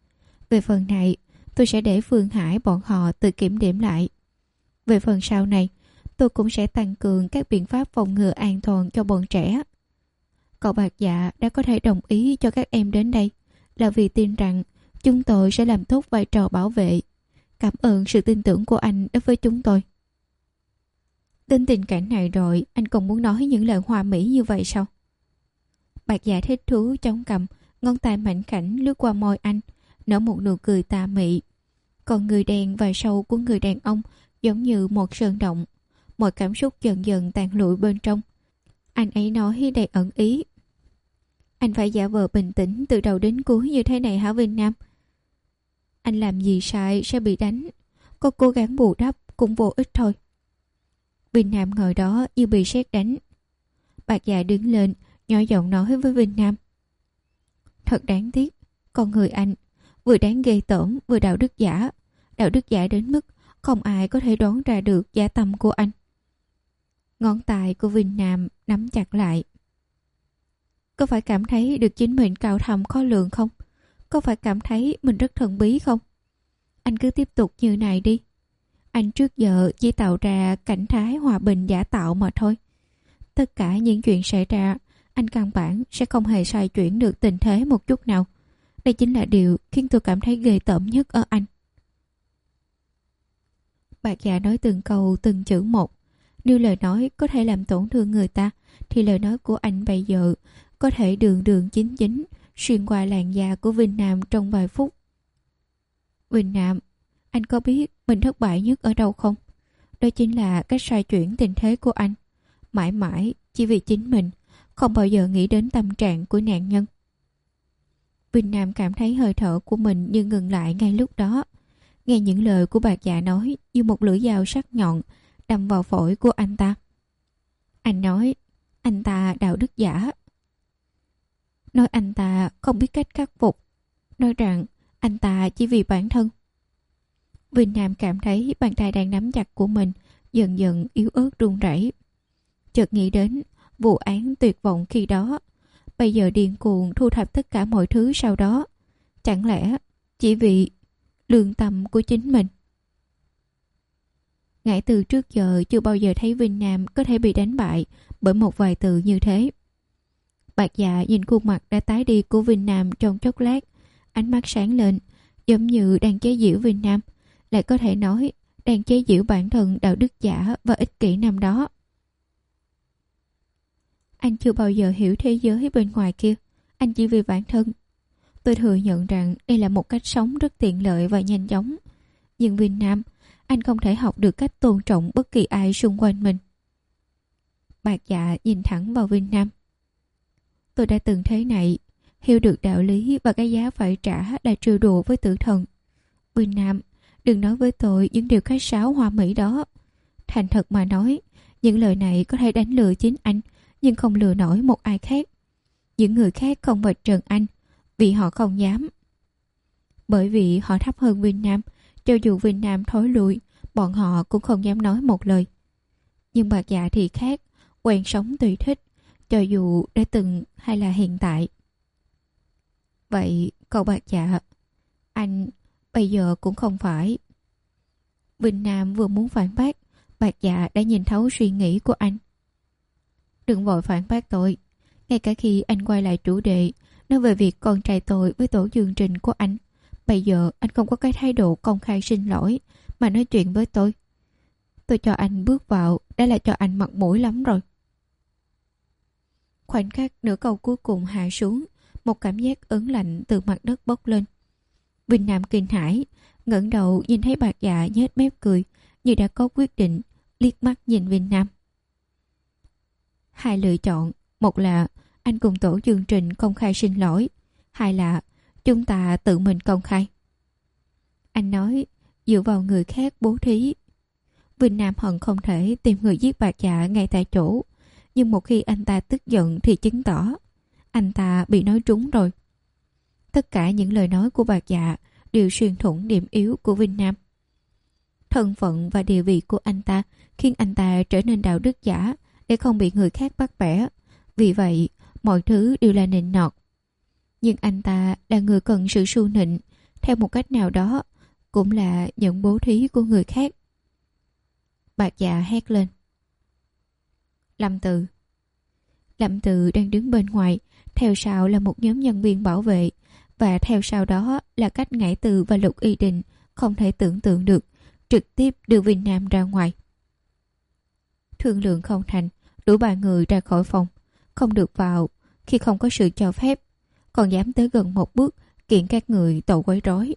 Về phần này, tôi sẽ để Phương Hải bọn họ tự kiểm điểm lại. Về phần sau này, tôi cũng sẽ tăng cường các biện pháp phòng ngừa an toàn cho bọn trẻ. Cậu Bạc Dạ đã có thể đồng ý cho các em đến đây là vì tin rằng chúng tôi sẽ làm tốt vai trò bảo vệ. Cảm ơn sự tin tưởng của anh đối với chúng tôi. Đến tình cảnh này rồi, anh còn muốn nói những lời hoa mỹ như vậy sao? Bạc Dạ thích thú chống cằm, ngón tay mảnh khảnh lướt qua môi anh, nở một nụ cười tà mị. Còn người đàn và sâu của người đàn ông giống như một sơn động, mọi cảm xúc dần dần tàn lụi bên trong. Anh ấy nói đầy ẩn ý. Anh phải giả vờ bình tĩnh từ đầu đến cuối như thế này hả Vinh Nam? Anh làm gì sai sẽ bị đánh, có cố gắng bù đắp cũng vô ích thôi. Vinh Nam ngồi đó như bị sét đánh. Bạc Dạ đứng lên, nhỏ giọng nói với Vinh Nam. Thật đáng tiếc, con người anh vừa đáng ghê tởm vừa đạo đức giả. Đạo đức giả đến mức không ai có thể đoán ra được dã tâm của anh. Ngón tay của Vinh Nam nắm chặt lại. Có phải cảm thấy được chính mình cao thầm khó lường không? Có phải cảm thấy mình rất thần bí không? Anh cứ tiếp tục như này đi. Anh trước giờ chỉ tạo ra cảnh thái hòa bình giả tạo mà thôi. Tất cả những chuyện xảy ra, anh căn bản sẽ không hề xoay chuyển được tình thế một chút nào. Đây chính là điều khiến tôi cảm thấy ghê tởm nhất ở anh. Bạc Dạ nói từng câu từng chữ một. Nếu lời nói có thể làm tổn thương người ta, thì lời nói của anh bây giờ có thể đường đường chính chính xuyên qua làn da của Vinh Nam trong vài phút. Vinh Nam, anh có biết mình thất bại nhất ở đâu không? Đó chính là cách xoay chuyển tình thế của anh. Mãi mãi chỉ vì chính mình, không bao giờ nghĩ đến tâm trạng của nạn nhân. Vinh Nam cảm thấy hơi thở của mình như ngừng lại ngay lúc đó. Nghe những lời của Bạc Dạ nói như một lưỡi dao sắc nhọn đâm vào phổi của anh ta. Anh nói anh ta đạo đức giả. Nói anh ta không biết cách khắc phục. Nói rằng anh ta chỉ vì bản thân. Vinh Nam cảm thấy bàn tay đang nắm chặt của mình dần dần yếu ớt run rẩy. Chợt nghĩ đến vụ án tuyệt vọng khi đó. Bây giờ điên cuồng thu thập tất cả mọi thứ sau đó. Chẳng lẽ chỉ vì lương tâm của chính mình? Ngải từ trước giờ chưa bao giờ thấy Vinh Nam có thể bị đánh bại bởi một vài từ như thế. Bạc Dạ nhìn khuôn mặt đã tái đi của Vinh Nam trong chốc lát, ánh mắt sáng lên, giống như đang chế giễu Vinh Nam, lại có thể nói đang chế giễu bản thân đạo đức giả và ích kỷ năm đó. Anh chưa bao giờ hiểu thế giới bên ngoài kia, anh chỉ vì bản thân. Tôi thừa nhận rằng đây là một cách sống rất tiện lợi và nhanh chóng. Nhưng Vinh Nam, anh không thể học được cách tôn trọng bất kỳ ai xung quanh mình. Bạc Dạ nhìn thẳng vào Vinh Nam. Tôi đã từng thế này, hiểu được đạo lý và cái giá phải trả là trêu đùa với tử thần. Vinh Nam, đừng nói với tôi những điều khách sáo hoa mỹ đó. Thành thật mà nói, những lời này có thể đánh lừa chính anh, nhưng không lừa nổi một ai khác. Những người khác không vạch trần anh, vì họ không dám. Bởi vì họ thấp hơn Vinh Nam, cho dù Vinh Nam thối lui, bọn họ cũng không dám nói một lời. Nhưng Bạc Dạ thì khác, quen sống tùy thích, cho dù đã từng hay là hiện tại. Vậy cậu Bạc Dạ, anh bây giờ cũng không phải. Vinh Nam vừa muốn phản bác, Bạc Dạ đã nhìn thấu suy nghĩ của anh. Đừng vội phản bác tôi. Ngay cả khi anh quay lại chủ đề, nói về việc con trai tôi với tổ chương trình của anh, bây giờ anh không có cái thái độ công khai xin lỗi mà nói chuyện với tôi. Tôi cho anh bước vào, đã là cho anh mặt mũi lắm rồi. Khoảnh khắc nửa câu cuối cùng hạ xuống, một cảm giác ớn lạnh từ mặt đất bốc lên. Vinh Nam kinh hãi, ngẩng đầu nhìn thấy Bạc Dạ nhếch mép cười, như đã có quyết định, liếc mắt nhìn Vinh Nam. Hai lựa chọn, một là anh cùng tổ chương trình công khai xin lỗi, hai là chúng ta tự mình công khai. Anh nói dựa vào người khác bố thí. Vinh Nam hận không thể tìm người giết Bạc Dạ ngay tại chỗ, nhưng một khi anh ta tức giận thì chứng tỏ anh ta bị nói trúng rồi. Tất cả những lời nói của Bạc Dạ đều xuyên thủng điểm yếu của Vinh Nam. Thân phận và địa vị của anh ta khiến anh ta trở nên đạo đức giả để không bị người khác bắt bẻ. Vì vậy, mọi thứ đều là nịnh nọt. Nhưng anh ta là người cần sự su nịnh, theo một cách nào đó cũng là nhận bố thí của người khác. Bạc Dạ hét lên. Lâm Từ. Lâm Từ đang đứng bên ngoài, theo sau là một nhóm nhân viên bảo vệ, và theo sau đó là cách Ngải Từ và Lục Y Đình không thể tưởng tượng được, trực tiếp đưa Vinh Nam ra ngoài. Thương lượng không thành, đủ ba người ra khỏi phòng, không được vào khi không có sự cho phép, còn dám tới gần một bước kiện các người tội quấy rối.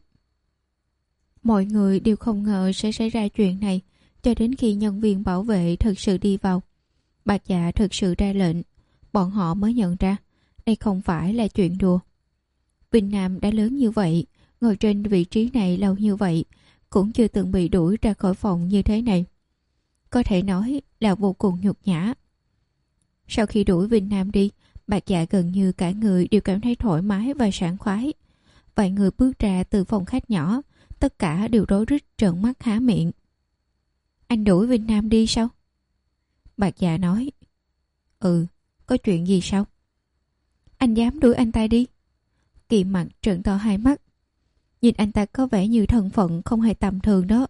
Mọi người đều không ngờ sẽ xảy ra chuyện này, cho đến khi nhân viên bảo vệ thực sự đi vào. Bạc Dạ thực sự ra lệnh, bọn họ mới nhận ra đây không phải là chuyện đùa. Vinh Nam đã lớn như vậy, ngồi trên vị trí này lâu như vậy, cũng chưa từng bị đuổi ra khỏi phòng như thế này. Có thể nói là vô cùng nhục nhã. Sau khi đuổi Vinh Nam đi, Bạc Dạ gần như cả người đều cảm thấy thoải mái và sảng khoái. Vài người bước ra từ phòng khách nhỏ, tất cả đều rối rít trợn mắt há miệng. Anh đuổi Vinh Nam đi sao? Bạc Dạ nói. Ừ, có chuyện gì sao? Anh dám đuổi anh ta đi? Kỳ Mặt trợn to hai mắt. Nhìn anh ta có vẻ như thân phận không hề tầm thường đó.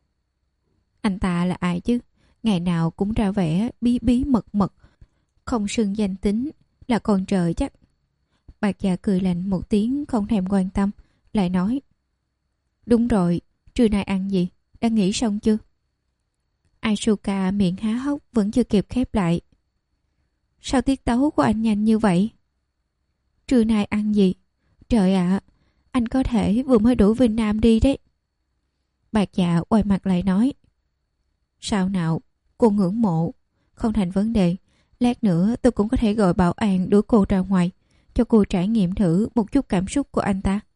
Anh ta là ai chứ? Ngày nào cũng ra vẻ bí bí mật mật, không xưng danh tính, là con trời chắc. Bạc Dạ cười lạnh một tiếng không thèm quan tâm, lại nói. Đúng rồi, trưa nay ăn gì? Đã nghĩ xong chưa? Asuka miệng há hốc vẫn chưa kịp khép lại. Sao tiết tấu của anh nhanh như vậy? Trưa nay ăn gì? Trời ạ, à, anh có thể vừa mới đuổi Vinh Nam đi đấy. Bạc Dạ quay mặt lại nói. Sao nào, cô ngưỡng mộ, không thành vấn đề. Lát nữa tôi cũng có thể gọi bảo an đuổi cô ra ngoài, cho cô trải nghiệm thử một chút cảm xúc của anh ta.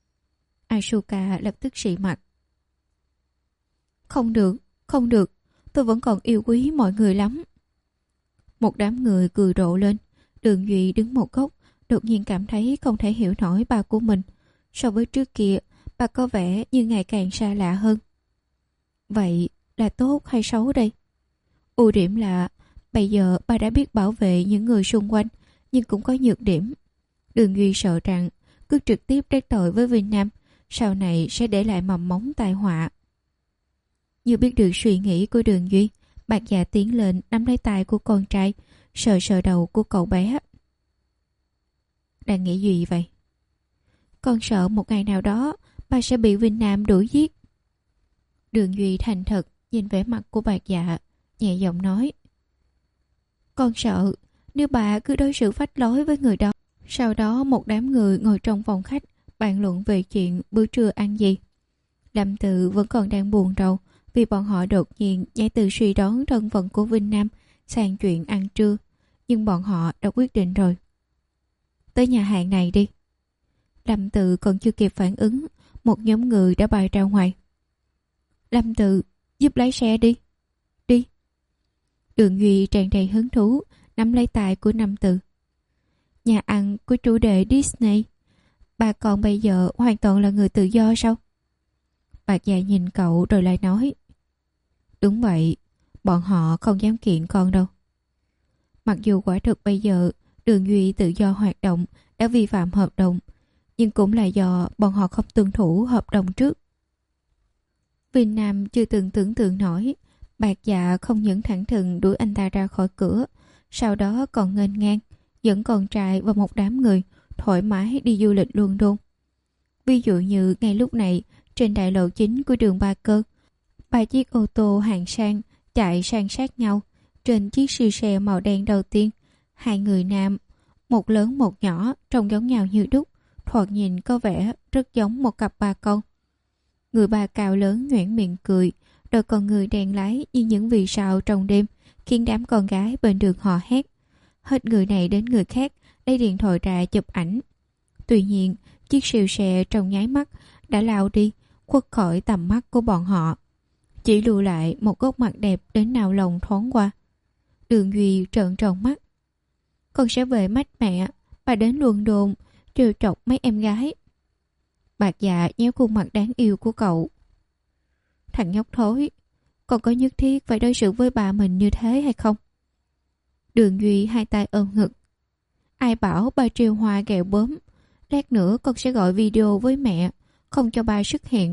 Asuka lập tức xị mặt. Không được, không được, tôi vẫn còn yêu quý mọi người lắm. Một đám người cười rộ lên. Đường Duy đứng một góc, đột nhiên cảm thấy không thể hiểu nổi ba của mình. So với trước kia, bà có vẻ như ngày càng xa lạ hơn. Vậy là tốt hay xấu đây? Ưu điểm là bây giờ bà đã biết bảo vệ những người xung quanh, nhưng cũng có nhược điểm. Đường Duy sợ rằng cứ trực tiếp đắc tội với Vinh Nam, sau này sẽ để lại mầm móng tai họa. Như biết được suy nghĩ của Đường Duy, Bạc Dạ tiến lên nắm lấy tay của con trai, sờ sờ đầu của cậu bé. Đang nghĩ gì vậy? Con sợ một ngày nào đó bà sẽ bị Vinh Nam đuổi giết. Đường Duy thành thật nhìn vẻ mặt của Bạc Dạ, nhẹ giọng nói. Con sợ nếu bà cứ đối xử phách lối với người đó. Sau đó một đám người ngồi trong phòng khách bàn luận về chuyện bữa trưa ăn gì. Lâm Tự vẫn còn đang buồn rầu vì bọn họ đột nhiên nhảy từ suy đoán thân phận của Vinh Nam sang chuyện ăn trưa, nhưng bọn họ đã quyết định rồi. Tới nhà hàng này đi. Lâm Tự còn chưa kịp phản ứng, một nhóm người đã bay ra ngoài. Lâm Tự, giúp lái xe đi. Đi. Đường Duy tràn đầy hứng thú nắm lấy tay của Lâm Tự. Nhà ăn của chủ đề Disney. Bà còn bây giờ hoàn toàn là người tự do sao? Bạc Dạ nhìn cậu rồi lại nói. Đúng vậy, bọn họ không dám kiện con đâu. Mặc dù quả thực bây giờ Đường Duy tự do hoạt động đã vi phạm hợp đồng, nhưng cũng là do bọn họ không tuân thủ hợp đồng trước. Vinh Nam chưa từng tưởng tượng nổi, Bạc Dạ không những thẳng thừng đuổi anh ta ra khỏi cửa, sau đó còn nghênh ngang dẫn con trai và một đám người thoải mái đi du lịch London. Ví dụ như ngay lúc này trên đại lộ chính của đường Ba Cơ, ba chiếc ô tô hạng sang chạy san sát nhau. Trên chiếc siêu xe màu đen đầu tiên, hai người nam, một lớn một nhỏ, trông giống nhau như đúc, thoạt nhìn có vẻ rất giống một cặp ba con. Người ba cao lớn nhoẻn miệng cười, đôi con người đèn lái như những vì sao trong đêm, khiến đám con gái bên đường hò hét. Hết người này đến người khác lấy điện thoại ra chụp ảnh. Tuy nhiên, chiếc siêu xe trong nháy mắt đã lao đi, khuất khỏi tầm mắt của bọn họ, chỉ lưu lại một góc mặt đẹp đến nao lòng thoáng qua. Đường Duy trợn tròn mắt. Con sẽ về mách mẹ, bà đến London trêu chọc mấy em gái. Bạc Dạ nhéo khuôn mặt đáng yêu của cậu. Thằng nhóc thối, con có nhất thiết phải đối xử với bà mình như thế hay không? Đường Duy hai tay ôm ngực. Ai bảo bà trêu hoa ghẹo bướm. Lát nữa con sẽ gọi video với mẹ, không cho ba xuất hiện.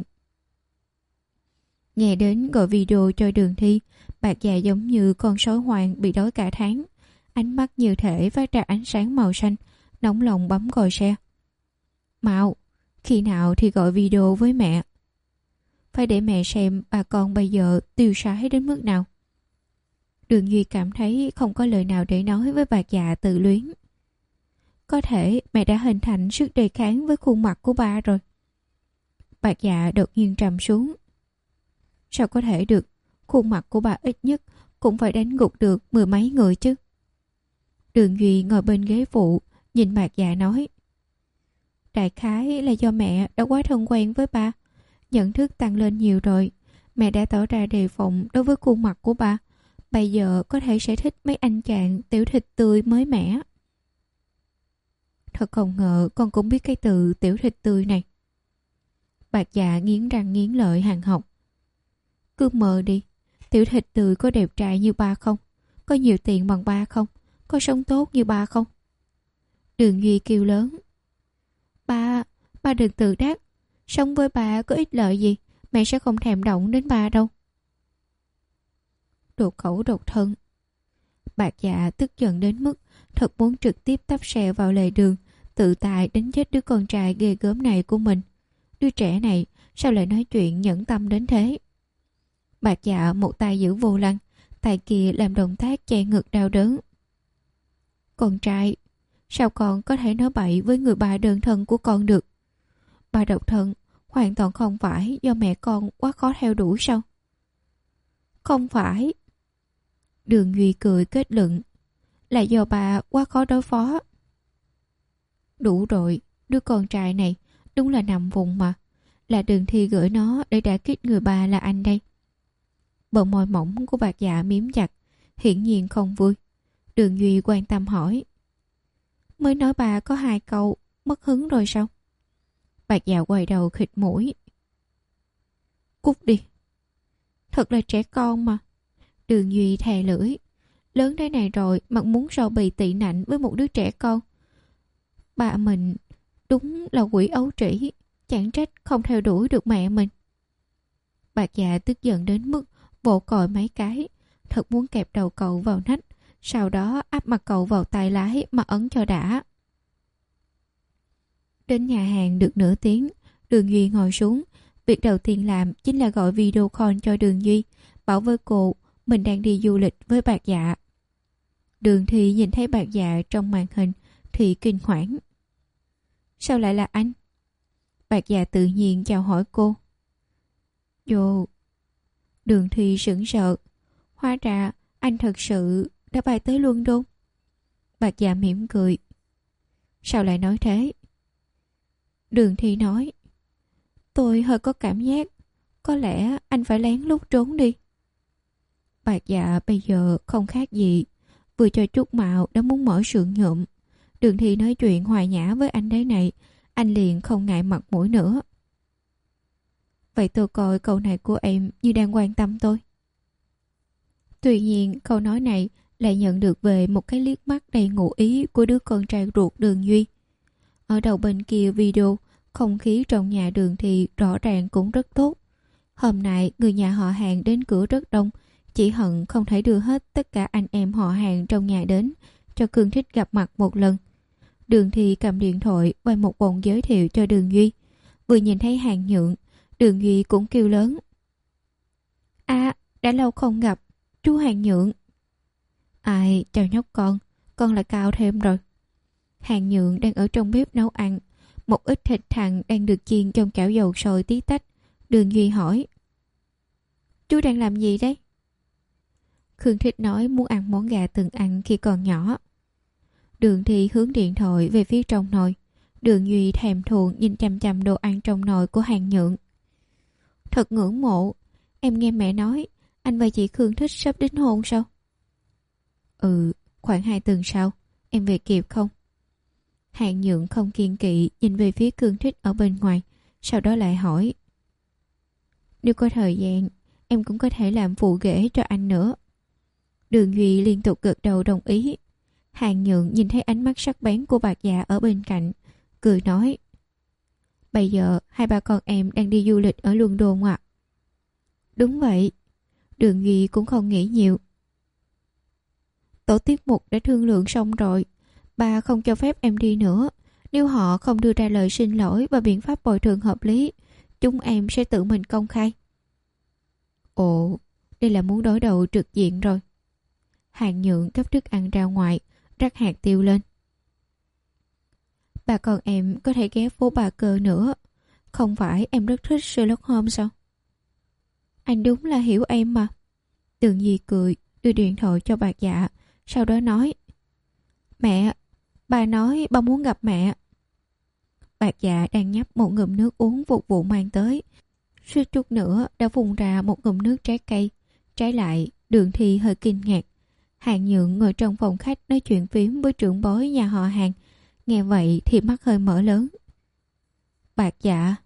Nghe đến gọi video cho Đường Thi, Bạc Dạ giống như con sói hoang bị đói cả tháng. Ánh mắt như thể phát ra ánh sáng màu xanh, nóng lòng bấm còi xe. Mạo, khi nào thì gọi video với mẹ. Phải để mẹ xem bà con bây giờ tiêu sái đến mức nào. Đường Duy cảm thấy không có lời nào để nói với Bạc Dạ tự luyến. Có thể mẹ đã hình thành sức đề kháng với khuôn mặt của ba rồi. Bạc Dạ đột nhiên trầm xuống. Sao có thể được, khuôn mặt của bà ít nhất cũng phải đánh gục được mười mấy người chứ. Đường Duy ngồi bên ghế phụ, nhìn Bạc Dạ nói. Đại khái là do mẹ đã quá thân quen với ba, nhận thức tăng lên nhiều rồi. Mẹ đã tỏ ra đề phòng đối với khuôn mặt của ba. Bây giờ có thể sẽ thích mấy anh chàng tiểu thịt tươi mới mẻ. Thật không ngờ con cũng biết cái từ tiểu thịt tươi này. Bạc Dạ nghiến răng nghiến lợi hàng học. Cứ mơ đi, tiểu thịt tươi có đẹp trai như ba không? Có nhiều tiền bằng ba không? Có sống tốt như ba không? Đường Duy kêu lớn. Ba, ba đừng tự đắc. Sống với ba có ích lợi gì, mẹ sẽ không thèm động đến ba đâu. Đột khẩu đột thân. Bạc Dạ tức giận đến mức thật muốn trực tiếp tấp xe vào lề đường, tự tài đánh chết đứa con trai ghê gớm này của mình. Đứa trẻ này sao lại nói chuyện nhẫn tâm đến thế? Bạc Dạ một tay giữ vô lăng, tay kia làm động tác che ngực đau đớn. Con trai, sao con có thể nói bậy với người ba đơn thân của con được? Ba độc thân hoàn toàn không phải do mẹ con quá khó theo đuổi sao? Không phải. Đường Duy cười kết luận. Là do bà quá khó đối phó. Đủ rồi, đứa con trai này đúng là nằm vùng mà. Là Đường Thi gửi nó để đả kích người bà là anh đây. Bờ môi mỏng của Bạc Dạ miếm chặt, hiển nhiên không vui. Đường Duy quan tâm hỏi. Mới nói bà có hai câu, mất hứng rồi sao? Bạc Dạ quay đầu khịt mũi. Cút đi. Thật là trẻ con mà. Đường Duy thè lưỡi. Lớn thế này rồi mà muốn so bì tị nạnh với một đứa trẻ con. Bà mình đúng là quỷ ấu trĩ, chẳng trách không theo đuổi được mẹ mình. Bạc Dạ tức giận đến mức vỗ còi mấy cái, thật muốn kẹp đầu cậu vào nách, sau đó áp mặt cậu vào tay lái mà ấn cho đã. Đến nhà hàng được nửa tiếng, Đường Duy ngồi xuống. Việc đầu tiên làm chính là gọi video call cho Đường Duy, bảo với cô mình đang đi du lịch với Bạc Dạ. Đường Thi nhìn thấy Bạc Dạ trong màn hình thì kinh hoảng. Sao lại là anh? Bạc Dạ tự nhiên chào hỏi cô. Vô. Đường Thi sững sờ. Hóa ra anh thật sự đã bay tới London. Bạc Dạ mỉm cười. Sao lại nói thế? Đường Thi nói. Tôi hơi có cảm giác có lẽ anh phải lén lút trốn đi. Bạc Dạ bây giờ không khác gì vừa cho chút mạo đã muốn mở sườn nhuộm. Đường Thi nói chuyện hòa nhã với anh đấy này, anh liền không ngại mặt mũi nữa. Vậy tôi coi câu này của em như đang quan tâm tôi. Tuy nhiên câu nói này lại nhận được về một cái liếc mắt đầy ngụ ý của đứa con trai ruột Đường Duy. Ở đầu bên kia video, không khí trong nhà Đường Thi rõ ràng cũng rất tốt. Hôm nay người nhà họ hàng đến cửa rất đông, chỉ hận không thể đưa hết tất cả anh em họ hàng trong nhà đến cho Cương Thích gặp mặt một lần. Đường Thi cầm điện thoại quay một vòng giới thiệu cho Đường Duy. Vừa nhìn thấy Hàng Nhượng, Đường Duy cũng kêu lớn. À, đã lâu không gặp, chú Hàng Nhượng. Ai, chào nhóc con, con lại cao thêm rồi. Hàng Nhượng đang ở trong bếp nấu ăn, một ít thịt thằn đang được chiên trong chảo dầu sôi tí tách. Đường Duy hỏi. Chú đang làm gì đấy? Khương Thích nói muốn ăn món gà từng ăn khi còn nhỏ. Đường Thi hướng điện thoại về phía trong nồi. Đường Duy thèm thuồng nhìn chằm chằm đồ ăn trong nồi của Hàng Nhượng. Thật ngưỡng mộ. Em nghe mẹ nói anh và chị Khương Thích sắp đính hôn sao? Ừ, khoảng hai tuần sau. Em về kịp không? Hàng Nhượng không kiên kỵ nhìn về phía Khương Thích ở bên ngoài, sau đó lại hỏi. Nếu có thời gian, em cũng có thể làm phụ ghế cho anh nữa. Đường Duy liên tục gật đầu đồng ý. Hàng Nhượng nhìn thấy ánh mắt sắc bén của Bạc Dạ ở bên cạnh, cười nói. Bây giờ hai ba con em đang đi du lịch ở London à? Đúng vậy. Đường Duy cũng không nghĩ nhiều. Tổ tiết mục đã thương lượng xong rồi. Ba không cho phép em đi nữa. Nếu họ không đưa ra lời xin lỗi và biện pháp bồi thường hợp lý, chúng em sẽ tự mình công khai. Ồ, đây là muốn đối đầu trực diện rồi. Hàng Nhượng gấp thức ăn ra ngoài, rắc hạt tiêu lên. Ba con em có thể ghé phố Bà Cơ nữa. Không phải em rất thích Sherlock Holmes sao? Anh đúng là hiểu em mà. Đường Di cười, đưa điện thoại cho Bạc Dạ, sau đó nói: Mẹ, bà nói ba muốn gặp mẹ. Bạc Dạ đang nhấp một ngụm nước uống phục vụ mang tới, suýt chút nữa đã phun ra một ngụm nước trái cây. Trái lại, Đường Thi hơi kinh ngạc. Hàng Nhượng ngồi trong phòng khách nói chuyện phím với trưởng bối nhà họ Hàng. Nghe vậy thì mắt hơi mở lớn. Bạc Dạ.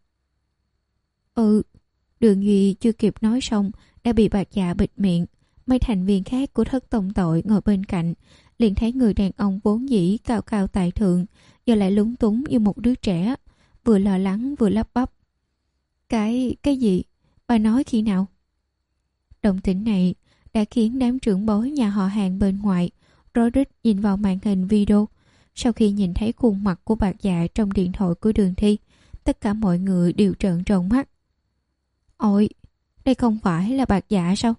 Ừ. Đường Duy chưa kịp nói xong đã bị Bạc Dạ bịt miệng. Mấy thành viên khác của thất tông tội ngồi bên cạnh liền thấy người đàn ông vốn dĩ cao cao tại thượng giờ lại lúng túng như một đứa trẻ, vừa lo lắng vừa lắp bắp. Cái... cái gì? Bà nói khi nào? Động tĩnh này đã khiến đám trưởng bối nhà họ Hàng bên ngoài rối rít nhìn vào màn hình video. Sau khi nhìn thấy khuôn mặt của Bạc Dạ trong điện thoại của Đường Thi, tất cả mọi người đều trợn tròn mắt. Ôi, đây không phải là Bạc Dạ sao?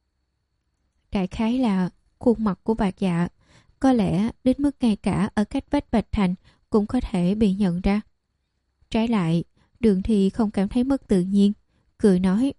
Đại khái là khuôn mặt của Bạc Dạ có lẽ đến mức ngay cả ở cách vách Bạch Thành cũng có thể bị nhận ra. Trái lại, Đường Thi không cảm thấy mất tự nhiên, cười nói: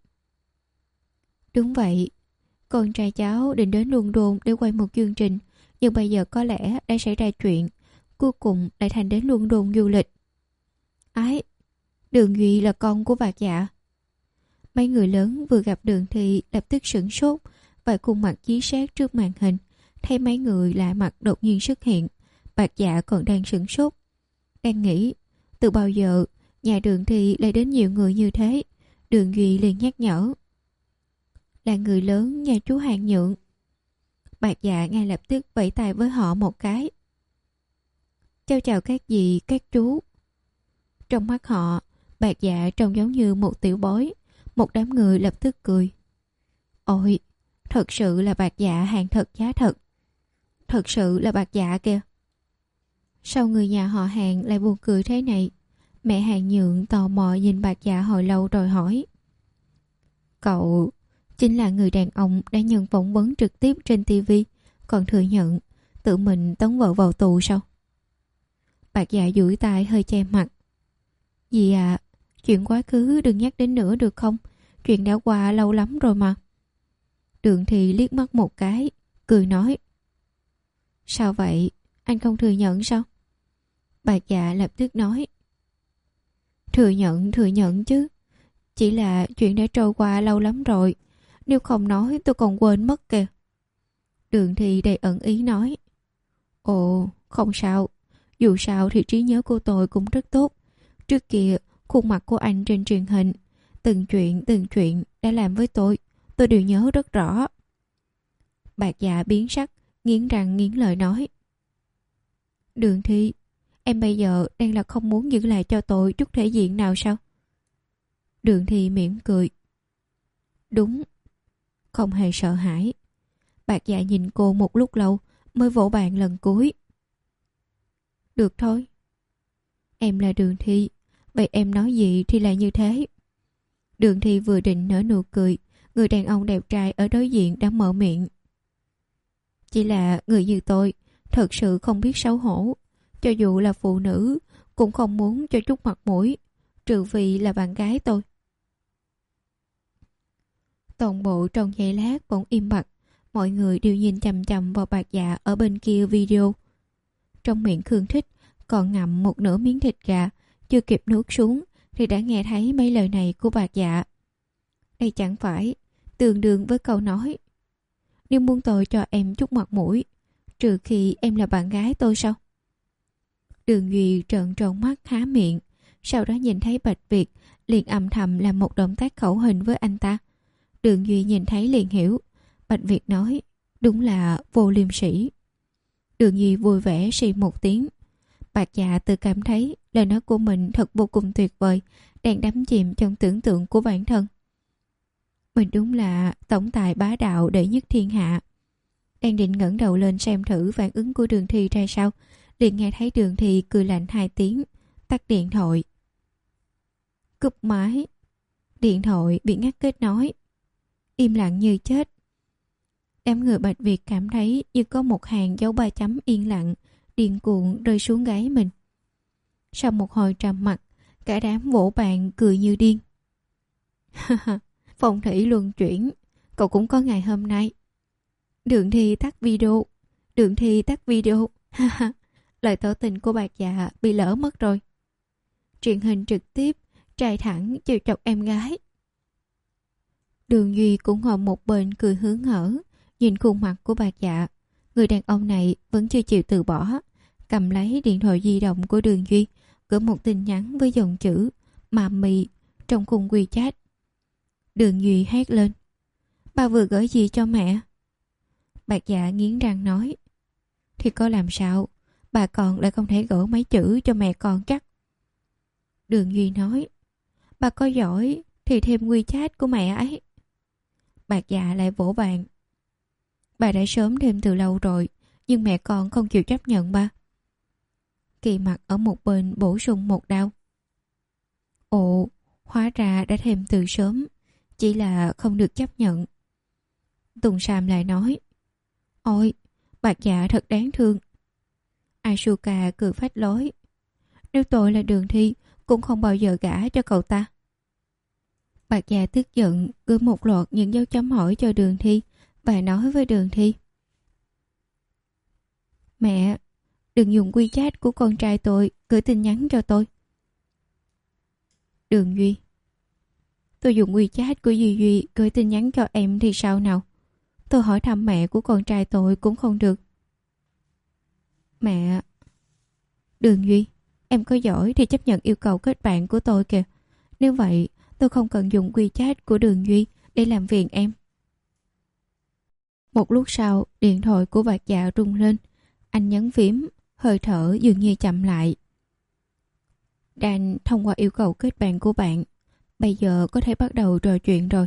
Đúng vậy, con trai cháu định đến London để quay một chương trình, nhưng bây giờ có lẽ đã xảy ra chuyện, cuối cùng lại thành đến London du lịch. Ái, Đường Duy là con của Bạc Dạ. Mấy người lớn vừa gặp Đường Thi lập tức sửng sốt, vài khuôn mặt chí sát trước màn hình. Thấy mấy người lạ mặt đột nhiên xuất hiện, Bạc Dạ còn đang sửng sốt, đang nghĩ từ bao giờ nhà Đường Thi lại đến nhiều người như thế. Đường Duy liền nhắc nhở: Là người lớn nhà chú Hàng Nhượng. Bạc Dạ ngay lập tức vẫy tay với họ một cái. Chào chào các dì, các chú. Trong mắt họ, Bạc Dạ trông giống như một tiểu bối. Một đám người lập tức cười. Ôi, thật sự là Bạc Dạ hàng thật giá thật. Thật sự là Bạc Dạ kìa. Sao người nhà họ Hàng lại buồn cười thế này? Mẹ Hàng Nhượng tò mò nhìn Bạc Dạ hồi lâu rồi hỏi: Cậu chính là người đàn ông đã nhận phỏng vấn trực tiếp trên ti vi, còn thừa nhận tự mình tống vợ vào tù sao? Bạc Dạ duỗi tay hơi che mặt. Dì à, chuyện quá khứ đừng nhắc đến nữa được không? Chuyện đã qua lâu lắm rồi mà. Đường Thi liếc mắt một cái, cười nói: Sao vậy? Anh không thừa nhận sao? Bạc Dạ lập tức nói: Thừa nhận, thừa nhận chứ. Chỉ là chuyện đã trôi qua lâu lắm rồi. Nếu không nói tôi còn quên mất kìa. Đường Thi đầy ẩn ý nói: Ồ, không sao. Dù sao thì trí nhớ của tôi cũng rất tốt. Trước kia, khuôn mặt của anh trên truyền hình, từng chuyện từng chuyện đã làm với tôi, tôi đều nhớ rất rõ. Bạc Dạ biến sắc, nghiến răng nghiến lợi nói: Đường Thi, em bây giờ đang là không muốn giữ lại cho tôi chút thể diện nào sao? Đường Thi mỉm cười. Đúng. Không hề sợ hãi. Bạc Dạ nhìn cô một lúc lâu mới vỗ bàn lần cuối. Được thôi. Em là Đường Thi, vậy em nói gì thì là như thế. Đường Thi vừa định nở nụ cười, người đàn ông đẹp trai ở đối diện đã mở miệng. Chỉ là người như tôi thật sự không biết xấu hổ. Cho dù là phụ nữ cũng không muốn cho chút mặt mũi, trừ vì là bạn gái tôi. Toàn bộ trong giây lát bỗng im bặt. Mọi người đều nhìn chằm chằm vào Bạc Dạ ở bên kia video. Trong miệng Khương Thích còn ngậm một nửa miếng thịt gà, chưa kịp nuốt xuống thì đã nghe thấy mấy lời này của Bạc Dạ. Đây chẳng phải tương đương với câu nói: Nếu muốn tôi cho em chút mặt mũi, trừ khi em là bạn gái tôi sao? Đường Duy trợn tròn mắt há miệng, sau đó nhìn thấy Bạch Việt liền âm thầm làm một động tác khẩu hình với anh ta. Đường Duy nhìn thấy liền hiểu. Bạch Việt nói: Đúng là vô liêm sỉ. Đường Duy vui vẻ xì một tiếng. Bạc Dạ tự cảm thấy lời nói của mình thật vô cùng tuyệt vời, đang đắm chìm trong tưởng tượng của bản thân. Mình đúng là tổng tài bá đạo đệ nhất thiên hạ. Đang định ngẩng đầu lên xem thử phản ứng của Đường Thi ra sao, liền nghe thấy Đường Thi cười lạnh hai tiếng, tắt điện thoại. Cúp máy. Điện thoại bị ngắt kết nối. Im lặng như chết. Đám người Bạch Việt cảm thấy như có một hàng dấu ba chấm yên lặng, điên cuồng rơi xuống gáy mình. Sau một hồi trầm mặc, cả đám vỗ bàn cười như điên. Phong thủy luân chuyển, cậu cũng có ngày hôm nay. Đường Thi tắt video. Đường Thi tắt video. Lời tỏ tình của Bạc Dạ bị lỡ mất rồi. Truyền hình trực tiếp, trai thẳng chiều chọc em gái. Đường Duy cũng ngồi một bên cười hớn hở, nhìn khuôn mặt của Bạc Dạ. Người đàn ông này vẫn chưa chịu từ bỏ, cầm lấy điện thoại di động của Đường Duy, gửi một tin nhắn với dòng chữ mà mì trong khung WeChat. Đường Duy hét lên: "Bà vừa gửi gì cho mẹ?" Bạc Dạ nghiến răng nói: "Thì có làm sao, bà còn lại không thể gửi mấy chữ cho mẹ con chắc." Đường Duy nói: "Bà có giỏi thì thêm WeChat của mẹ ấy." Bạc Dạ lại vỗ bàn: "Bà đã sớm thêm từ lâu rồi, nhưng mẹ con không chịu chấp nhận ba." Kỳ Mặc ở một bên bổ sung một đao: "Ồ, hóa ra đã thêm từ sớm, chỉ là không được chấp nhận." Tùng Sam lại nói: "Ôi, Bạc Dạ thật đáng thương." Asuka cười phách lối: "Nếu tôi là Đường Thi cũng không bao giờ gả cho cậu ta." Bạc Dạ tức giận gửi một loạt những dấu chấm hỏi cho Đường Thi và nói với Đường Thi: "Mẹ, đừng dùng WeChat của con trai tôi gửi tin nhắn cho tôi." Đường Duy: "Tôi dùng WeChat của Duy Duy gửi tin nhắn cho em thì sao nào? Tôi hỏi thăm mẹ của con trai tôi cũng không được." "Mẹ..." "Đường Duy, em có giỏi thì chấp nhận yêu cầu kết bạn của tôi kìa. Nếu vậy tôi không cần dùng WeChat của Đường Duy để làm phiền em." Một lúc sau, điện thoại của Bạc Dạ rung lên. Anh nhấn phím, hơi thở dường như chậm lại. "Dan thông qua yêu cầu kết bạn của bạn. Bây giờ có thể bắt đầu trò chuyện rồi."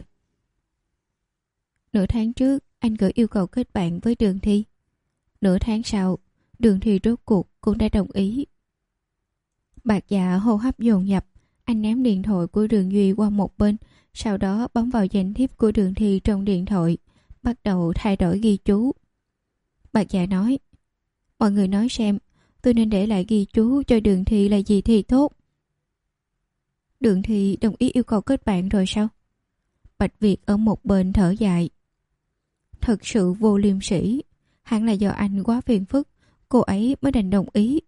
Nửa tháng trước, anh gửi yêu cầu kết bạn với Đường Thi. Nửa tháng sau, Đường Thi rốt cuộc cũng đã đồng ý. Bạc Dạ hô hấp dồn dập, anh ném điện thoại của Đường Duy qua một bên, sau đó bấm vào danh thiếp của Đường Thi trong điện thoại, bắt đầu thay đổi ghi chú. Bạc Dạ nói: "Mọi người nói xem, tôi nên để lại ghi chú cho Đường Thi là gì thì tốt." "Đường Thi đồng ý yêu cầu kết bạn rồi sao?" Bạch Việt ở một bên thở dài: "Thật sự vô liêm sỉ, hẳn là do anh quá phiền phức, cô ấy mới đành đồng ý."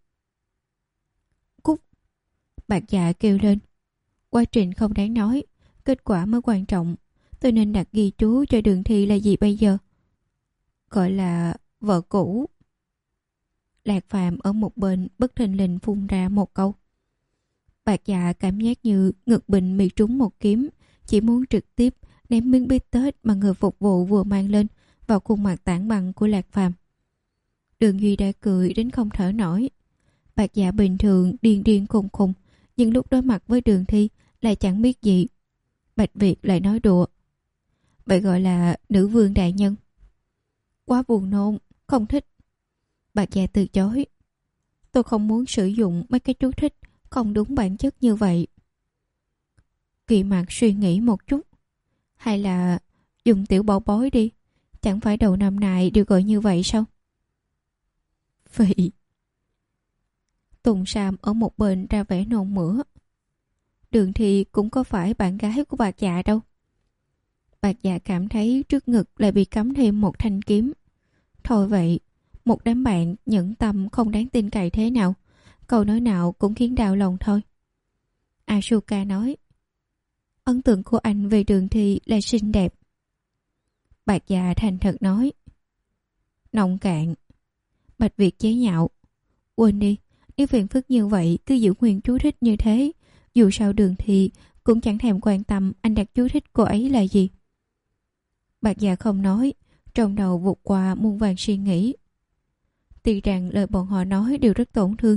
"Cút!" Bạc Dạ kêu lên: "Quá trình không đáng nói, kết quả mới quan trọng. Tôi nên đặt ghi chú cho Đường Thi là gì bây giờ?" "Gọi là vợ cũ." Lạc Phàm ở một bên bất thình lình phun ra một câu. Bạc Dạ cảm giác như ngực bình bị trúng một kiếm, chỉ muốn trực tiếp ném miếng bít tết mà người phục vụ vừa mang lên vào khuôn mặt tảng băng của Lạc Phàm. Đường Duy đã cười đến không thở nổi. Bạc Dạ bình thường điên điên khùng khùng, nhưng lúc đối mặt với Đường Thi lại chẳng biết gì. Bạch Việt lại nói đùa: "Vậy gọi là nữ vương đại nhân." "Quá buồn nôn, không thích." Bạc Dạ từ chối: "Tôi không muốn sử dụng mấy cái chú thích không đúng bản chất như vậy." Kỳ Mạc suy nghĩ một chút: "Hay là dùng tiểu bảo bối đi, chẳng phải đầu năm nay đều gọi như vậy sao?" "Vậy..." Tùng Sam ở một bên ra vẻ nôn mửa: "Đường Thi cũng có phải bạn gái của Bạc Dạ đâu." Bạc Dạ cảm thấy trước ngực lại bị cắm thêm một thanh kiếm. Thôi vậy, một đám bạn nhẫn tâm không đáng tin cậy thế nào, câu nói nào cũng khiến đau lòng thôi. Asuka nói: "Ấn tượng của anh về Đường Thi là xinh đẹp." Bạc Dạ thành thật nói: "Nông cạn." Bạch Việt chế nhạo: "Quên đi, nếu phiền phức như vậy cứ giữ nguyên chú thích như thế, dù sao Đường Thi cũng chẳng thèm quan tâm anh đặt chú thích cô ấy là gì." Bạc Dạ không nói, trong đầu vụt qua muôn vàn suy nghĩ. Tuy rằng lời bọn họ nói đều rất tổn thương,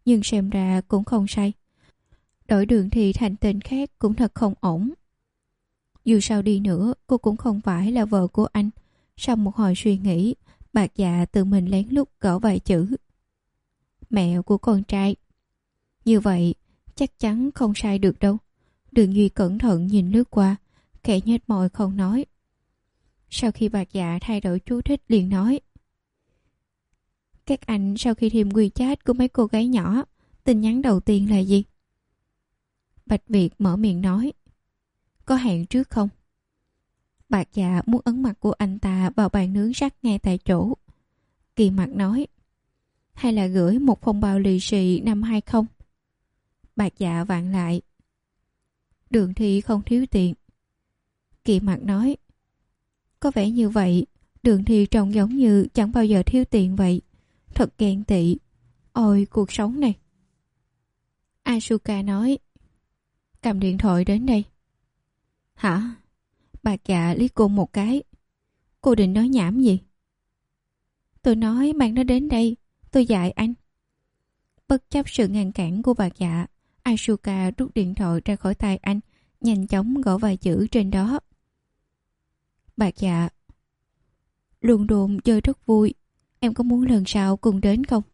nhưng xem ra cũng không sai. Đổi Đường Thi thành tên khác cũng thật không ổn. Dù sao đi nữa, cô cũng không phải là vợ của anh. Sau một hồi suy nghĩ, Bạc Dạ tự mình lén lút gõ vài chữ. Mẹ của con trai. Như vậy, chắc chắn không sai được đâu. Đường Duy cẩn thận nhìn lướt qua, khẽ nhếch môi không nói. Sau khi Bạc Dạ thay đổi chú thích liền nói. Các anh sau khi thêm WeChat của mấy cô gái nhỏ, tin nhắn đầu tiên là gì? Bạch Việt mở miệng nói. Có hẹn trước không? Bạc Dạ muốn ấn mặt của anh ta vào bàn nướng sắt ngay tại chỗ. Kỳ Mặt nói. Hay là gửi một phong bao lì xì năm hai không? Bạc Dạ vặn lại. Đường Thi không thiếu tiền. Kỳ Mặt nói. Có vẻ như vậy, Đường Thi trông giống như chẳng bao giờ thiếu tiền vậy. Thật ghen tị. Ôi cuộc sống này. Asuka nói. Cầm điện thoại đến đây. Hả? Bạc Dạ liếc cô một cái. Cô định nói nhảm gì? Tôi nói mang nó đến đây. Tôi dạy anh. Bất chấp sự ngăn cản của Bạc Dạ, Asuka rút điện thoại ra khỏi tay anh, nhanh chóng gõ vài chữ trên đó. Bạc Dạ. Luân đồn chơi rất vui. Em có muốn lần sau cùng đến không?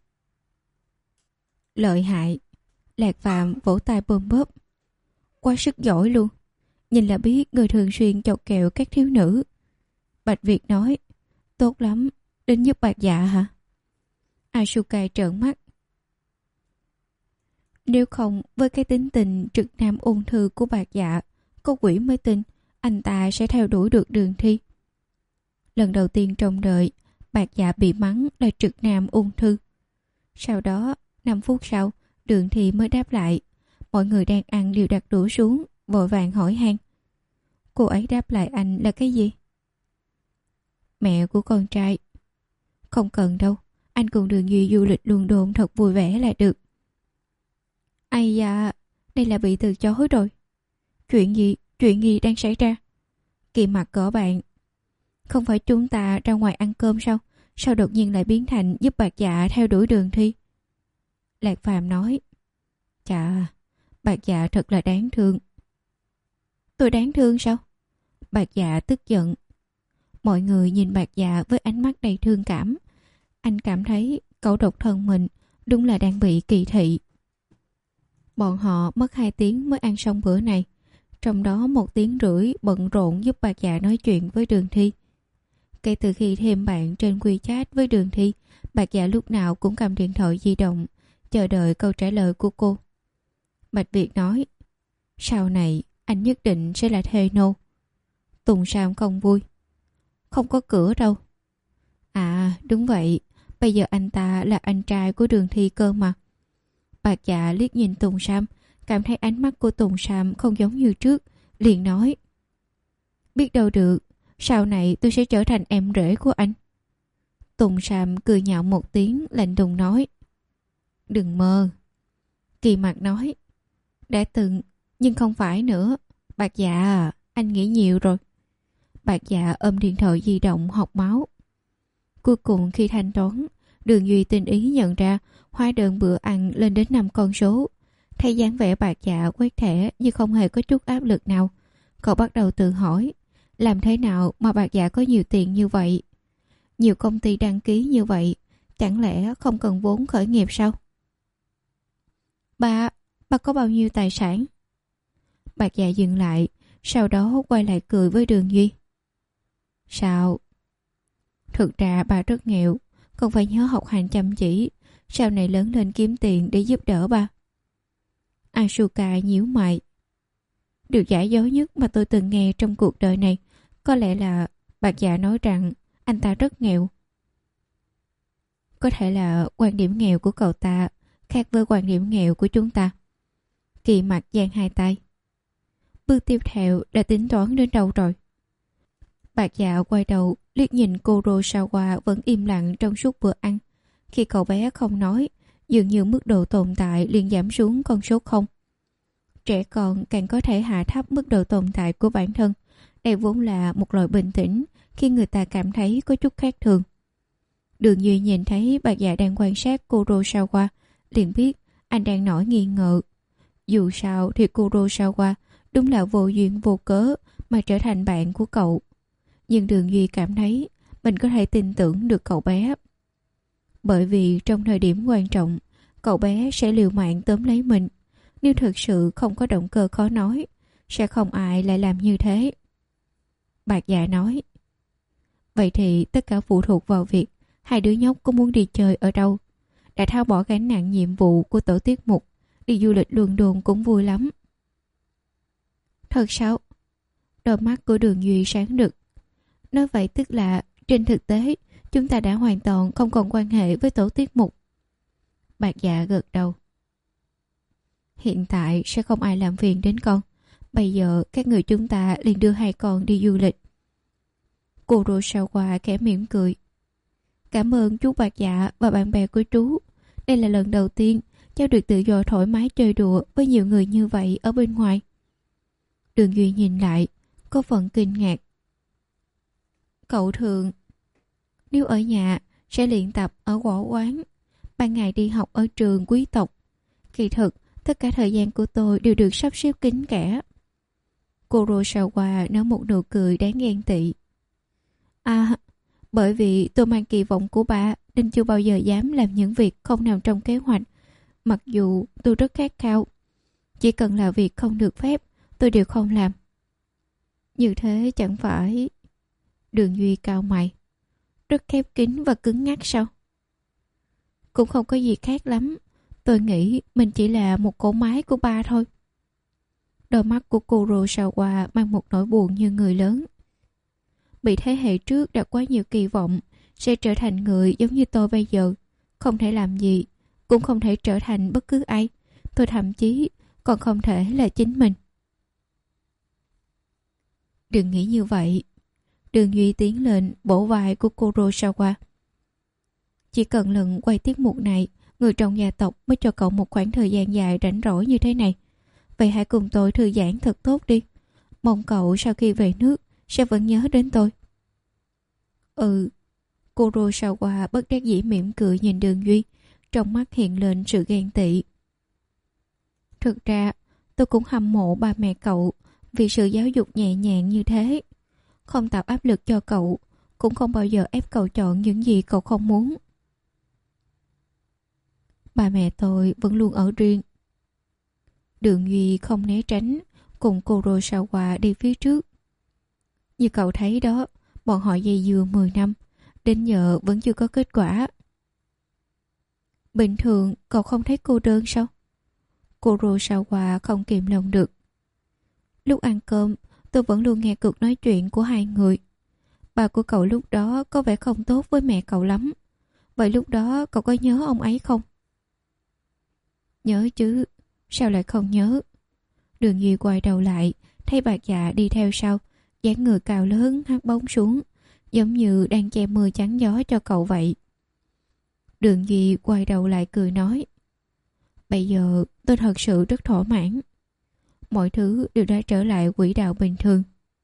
Lợi hại. Lạc Phạm vỗ tay bơm bóp. Quá sức giỏi luôn. Nhìn là biết người thường xuyên chọc kẹo các thiếu nữ. Bạch Việt nói. Tốt lắm. Đến giúp Bạc Dạ hả? Asuka trợn mắt. Nếu không, với cái tính tình trực nam ôn thư của Bạc Dạ, có quỷ mới tin anh ta sẽ theo đuổi được Đường Thi. Lần đầu tiên trong đời, Bạc Dạ bị mắng là trực nam ôn thư. Sau đó, năm phút sau, Đường Thi mới đáp lại. Mọi người đang ăn đều đặt đũa xuống, vội vàng hỏi han. Cô ấy đáp lại anh là cái gì? Mẹ của con trai. Không cần đâu, anh cùng Đường Duy du lịch Luân Đôn thật vui vẻ là được. Ai da, đây là bị từ chối rồi. Chuyện gì, chuyện gì đang xảy ra? Kỳ Mặt cỡ bạn. Không phải chúng ta ra ngoài ăn cơm sao? Sao đột nhiên lại biến thành giúp Bạc Dạ theo đuổi Đường Thi? Lạc Phàm nói. Chà, Bạc Dạ thật là đáng thương. Tôi đáng thương sao? Bạc Dạ tức giận. Mọi người nhìn Bạc Dạ với ánh mắt đầy thương cảm. Anh cảm thấy cậu độc thân mình đúng là đang bị kỳ thị. Bọn họ mất hai tiếng mới ăn xong bữa này. Trong đó một tiếng rưỡi bận rộn giúp Bạc Dạ nói chuyện với Đường Thi. Kể từ khi thêm bạn trên WeChat với Đường Thi, Bạc Dạ lúc nào cũng cầm điện thoại di động, chờ đợi câu trả lời của cô. Bạch Việt nói. Sau này anh nhất định sẽ là thê nô. Tùng Sam không vui. Không có cửa đâu. À đúng vậy, bây giờ anh ta là anh trai của Đường Thi cơ mà. Bạc Dạ liếc nhìn Tùng Sam, cảm thấy ánh mắt của Tùng Sam không giống như trước, liền nói. Biết đâu được, sau này tôi sẽ trở thành em rể của anh. Tùng Sam cười nhạo một tiếng, lạnh lùng nói. Đừng mơ. Kỳ Mặt nói. Đã từng, nhưng không phải nữa. Bạc Dạ à, anh nghĩ nhiều rồi. Bạc Dạ ôm điện thoại di động học máu. Cuối cùng khi thanh toán, Đường Duy tinh ý nhận ra hóa đơn bữa ăn lên đến năm con số. Thấy dáng vẻ Bạc Dạ quét thẻ nhưng không hề có chút áp lực nào. Cậu bắt đầu tự hỏi, làm thế nào mà Bạc Dạ có nhiều tiền như vậy? Nhiều công ty đăng ký như vậy, chẳng lẽ không cần vốn khởi nghiệp sao? Ba, ba có bao nhiêu tài sản? Bạc Dạ dừng lại, sau đó quay lại cười với Đường Duy. Sao? Thực ra bà rất nghèo, còn phải nhớ học hành chăm chỉ, sau này lớn lên kiếm tiền để giúp đỡ ba. Asuka nhíu mày. Điều giả dối nhất mà tôi từng nghe trong cuộc đời này có lẽ là Bạc Dạ nói rằng anh ta rất nghèo. Có thể là quan điểm nghèo của cậu ta khác với quan điểm nghèo của chúng ta. Kỳ Mặt giang hai tay. Bước tiếp theo đã tính toán đến đâu rồi? Bạc Dạ quay đầu liếc nhìn Kurosawa vẫn im lặng trong suốt bữa ăn. Khi cậu bé không nói, dường như mức độ tồn tại liền giảm xuống con số không. Trẻ con càng có thể hạ thấp mức độ tồn tại của bản thân. Đây vốn là một loại bình tĩnh khi người ta cảm thấy có chút khác thường. Đường Duy nhìn thấy Bạc Dạ đang quan sát Kurosawa, liền biết Anh đang nổi nghi ngờ. Dù sao thì Kurosawa đúng là vô duyên vô cớ mà trở thành bạn của cậu. Nhưng Đường Duy cảm thấy mình có thể tin tưởng được cậu bé. Bởi vì trong thời điểm quan trọng, cậu bé sẽ liều mạng tóm lấy mình. Nếu thực sự không có động cơ khó nói, sẽ không ai lại làm như thế. Bạc Dạ nói. Vậy thì tất cả phụ thuộc vào việc hai đứa nhóc có muốn đi chơi ở đâu. Đã tháo bỏ gánh nặng nhiệm vụ của tổ tiết mục, đi du lịch London cũng vui lắm. Thật sao? Đôi mắt của Đường Duy sáng rực. Nói vậy tức là trên thực tế chúng ta đã hoàn toàn không còn quan hệ với tổ tiết mục. Bạc Dạ gật đầu. Hiện tại sẽ không ai làm phiền đến con. Bây giờ các người chúng ta liền đưa hai con đi du lịch. Kurosawa khẽ mỉm cười. Cảm ơn chú Bạc Dạ và bạn bè của chú. Đây là lần đầu tiên cháu được tự do thoải mái chơi đùa với nhiều người như vậy ở bên ngoài. Đường Duy nhìn lại, có phần kinh ngạc. Cậu thường nếu ở nhà sẽ luyện tập ở võ quán, ban ngày đi học ở trường quý tộc. Kỳ thực tất cả thời gian của tôi đều được sắp xếp kín kẽ. Kurosawa nở một nụ cười đáng ghen tị. À, bởi vì tôi mang kỳ vọng của bà nên chưa bao giờ dám làm những việc không nằm trong kế hoạch. Mặc dù tôi rất khát khao, chỉ cần là việc không được phép tôi đều không làm. Như thế chẳng phải... Đường Duy cau mày. Rất khép kín và cứng ngắc sao? Cũng không có gì khác lắm. Tôi nghĩ mình chỉ là một cỗ máy của ba thôi. Đôi mắt của Kurosawa mang một nỗi buồn như người lớn. Bị thế hệ trước đặt quá nhiều kỳ vọng sẽ trở thành người giống như tôi bây giờ. Không thể làm gì, cũng không thể trở thành bất cứ ai. Tôi thậm chí còn không thể là chính mình. Đừng nghĩ như vậy. Đường Duy tiến lên bổ vai của Kurosawa. Chỉ cần lần quay tiết mục này, người trong gia tộc mới cho cậu một khoảng thời gian dài rảnh rỗi như thế này. Vậy hãy cùng tôi thư giãn thật tốt đi. Mong cậu sau khi về nước sẽ vẫn nhớ đến tôi. Ừ. Kurosawa bất đắc dĩ mỉm cười nhìn Đường Duy, trong mắt hiện lên sự ghen tị. Thực ra tôi cũng hâm mộ ba mẹ cậu vì sự giáo dục nhẹ nhàng như thế. Không tạo áp lực cho cậu, cũng không bao giờ ép cậu chọn những gì cậu không muốn. Ba mẹ tôi vẫn luôn ở riêng. Đường Duy không né tránh, cùng Kurosawa đi phía trước. Như cậu thấy đó, bọn họ dây dưa mười năm, đến giờ vẫn chưa có kết quả. Bình thường cậu không thấy cô đơn sao? Kurosawa không kìm lòng được. Lúc ăn cơm, tôi vẫn luôn nghe cuộc nói chuyện của hai người. Bà của cậu lúc đó có vẻ không tốt với mẹ cậu lắm. Vậy lúc đó cậu có nhớ ông ấy không? Nhớ chứ, sao lại không nhớ? Đường Duy quay đầu lại, thấy Bạc Dạ đi theo sau, dáng người cao lớn hắt bóng xuống, giống như đang che mưa chắn gió cho cậu vậy. Đường Duy quay đầu lại cười nói, bây giờ tôi thật sự rất thỏa mãn. Mọi thứ đều đã trở lại quỹ đạo bình thường.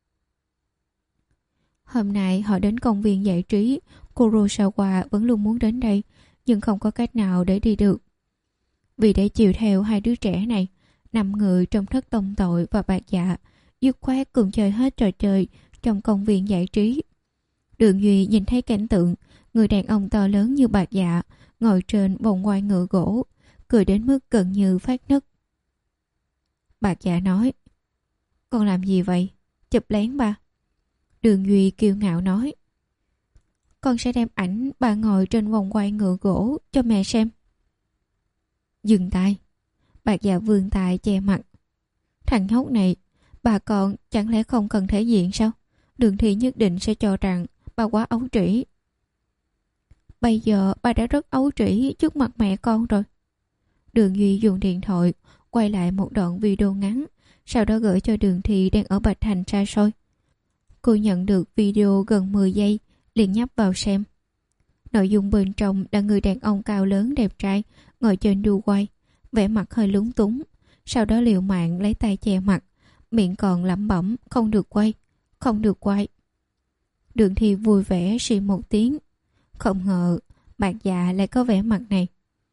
Hôm nay họ đến công viên giải trí. Kurosawa vẫn luôn muốn đến đây, nhưng không có cách nào để đi được. Vì để chiều theo hai đứa trẻ này, năm người trong thất tông tội và Bạc Dạ dứt khoát cùng chơi hết trò chơi trong công viên giải trí. Đường Duy nhìn thấy cảnh tượng người đàn ông to lớn như Bạc Dạ ngồi trên vòng quay ngựa gỗ, cười đến mức gần như phát nấc. Bạc Dạ nói, con làm gì vậy? Chụp lén ba. Đường Duy kiêu ngạo nói, con sẽ đem ảnh bà ngồi trên vòng quay ngựa gỗ cho mẹ xem. Dừng tay. Bạc Dạ vươn tay che mặt. Thằng nhóc này, bà con chẳng lẽ không cần thể diện sao? Đường Thị nhất định sẽ cho rằng bà quá ấu trĩ. Bây giờ bà đã rất ấu trĩ trước mặt mẹ con rồi. Đường Duy dùng điện thoại quay lại một đoạn video ngắn, sau đó gửi cho Đường Thị đang ở Bạch Thành xa xôi. Cô nhận được video gần mười giây, liền nhấp vào xem. Nội dung bên trong là người đàn ông cao lớn đẹp trai ngồi trên đu quay, vẻ mặt hơi lúng túng, sau đó liều mạng lấy tay che mặt, miệng còn lẩm bẩm không được quay, không được quay. Đường Thị vui vẻ xì một tiếng, không ngờ Bạc Dạ lại có vẻ mặt này.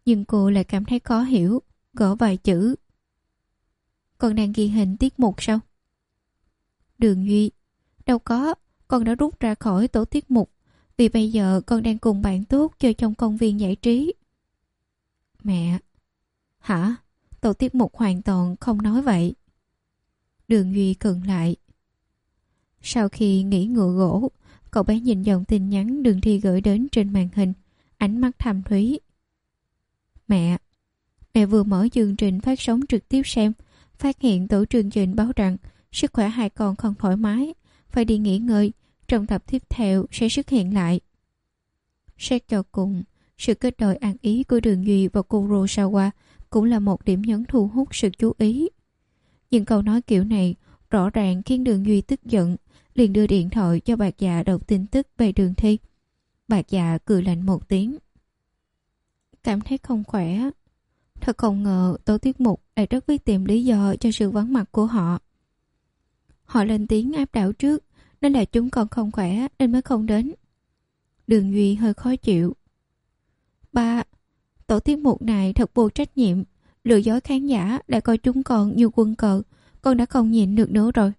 Nhưng cô lại cảm thấy khó hiểu, gõ vài chữ. Con đang ghi hình tiết mục sao? Đường Duy: Đâu có, con đã rút ra khỏi tổ tiết mục, vì bây giờ con đang cùng bạn tốt chơi trong công viên giải trí. Mẹ: Hả? Tổ tiết mục hoàn toàn không nói vậy. Đường Duy khựng lại. Sau khi nghỉ ngựa gỗ, cậu bé nhìn dòng tin nhắn Đường Thi gửi đến trên màn hình, ánh mắt thầm thúy. Mẹ, mẹ vừa mở chương trình phát sóng trực tiếp xem, phát hiện tổ chương trình báo rằng sức khỏe hai con không thoải mái, phải đi nghỉ ngơi, trong tập tiếp theo sẽ xuất hiện lại. Xét cho cùng, sự kết đôi ăn ý của Đường Duy và Kurosawa cũng là một điểm nhấn thu hút sự chú ý. Nhưng câu nói kiểu này rõ ràng khiến Đường Duy tức giận, liền đưa điện thoại cho Bạc Dạ đọc tin tức về Đường Thi. Bạc Dạ cười lạnh một tiếng. Cảm thấy không khỏe. Thật không ngờ tổ tiết mục lại rất biết tìm lý do cho sự vắng mặt của họ. Họ lên tiếng áp đảo trước, nên là chúng còn không khỏe nên mới không đến. Đường Duy hơi khó chịu. Ba, tổ tiết mục này thật vô trách nhiệm, lừa dối khán giả đã coi chúng con như quân cờ, con đã không nhịn được nữa rồi.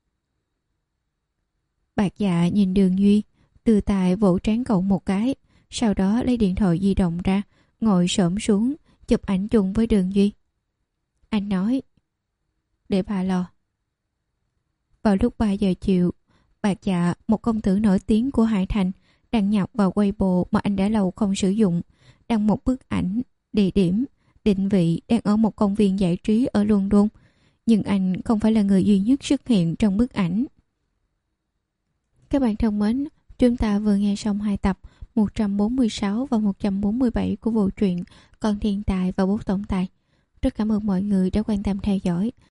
Bạc Dạ nhìn Đường Duy, từ tài vỗ trán cậu một cái, sau đó lấy điện thoại di động ra, ngồi xổm xuống, chụp ảnh chung với Đường Duy. Anh nói: Để bà lo. Vào lúc ba giờ chiều, Bạc Dạ, một công tử nổi tiếng của Hải Thành, đăng nhập vào Weibo mà anh đã lâu không sử dụng, đăng một bức ảnh, địa điểm, định vị đang ở một công viên giải trí ở London, nhưng anh không phải là người duy nhất xuất hiện trong bức ảnh. Các bạn thân mến, chúng ta vừa nghe xong hai tập một trăm bốn mươi sáu và một trăm bốn mươi bảy của bộ truyện Con Thiên Tài và Bố Tổng Tài. Rất cảm ơn mọi người đã quan tâm theo dõi.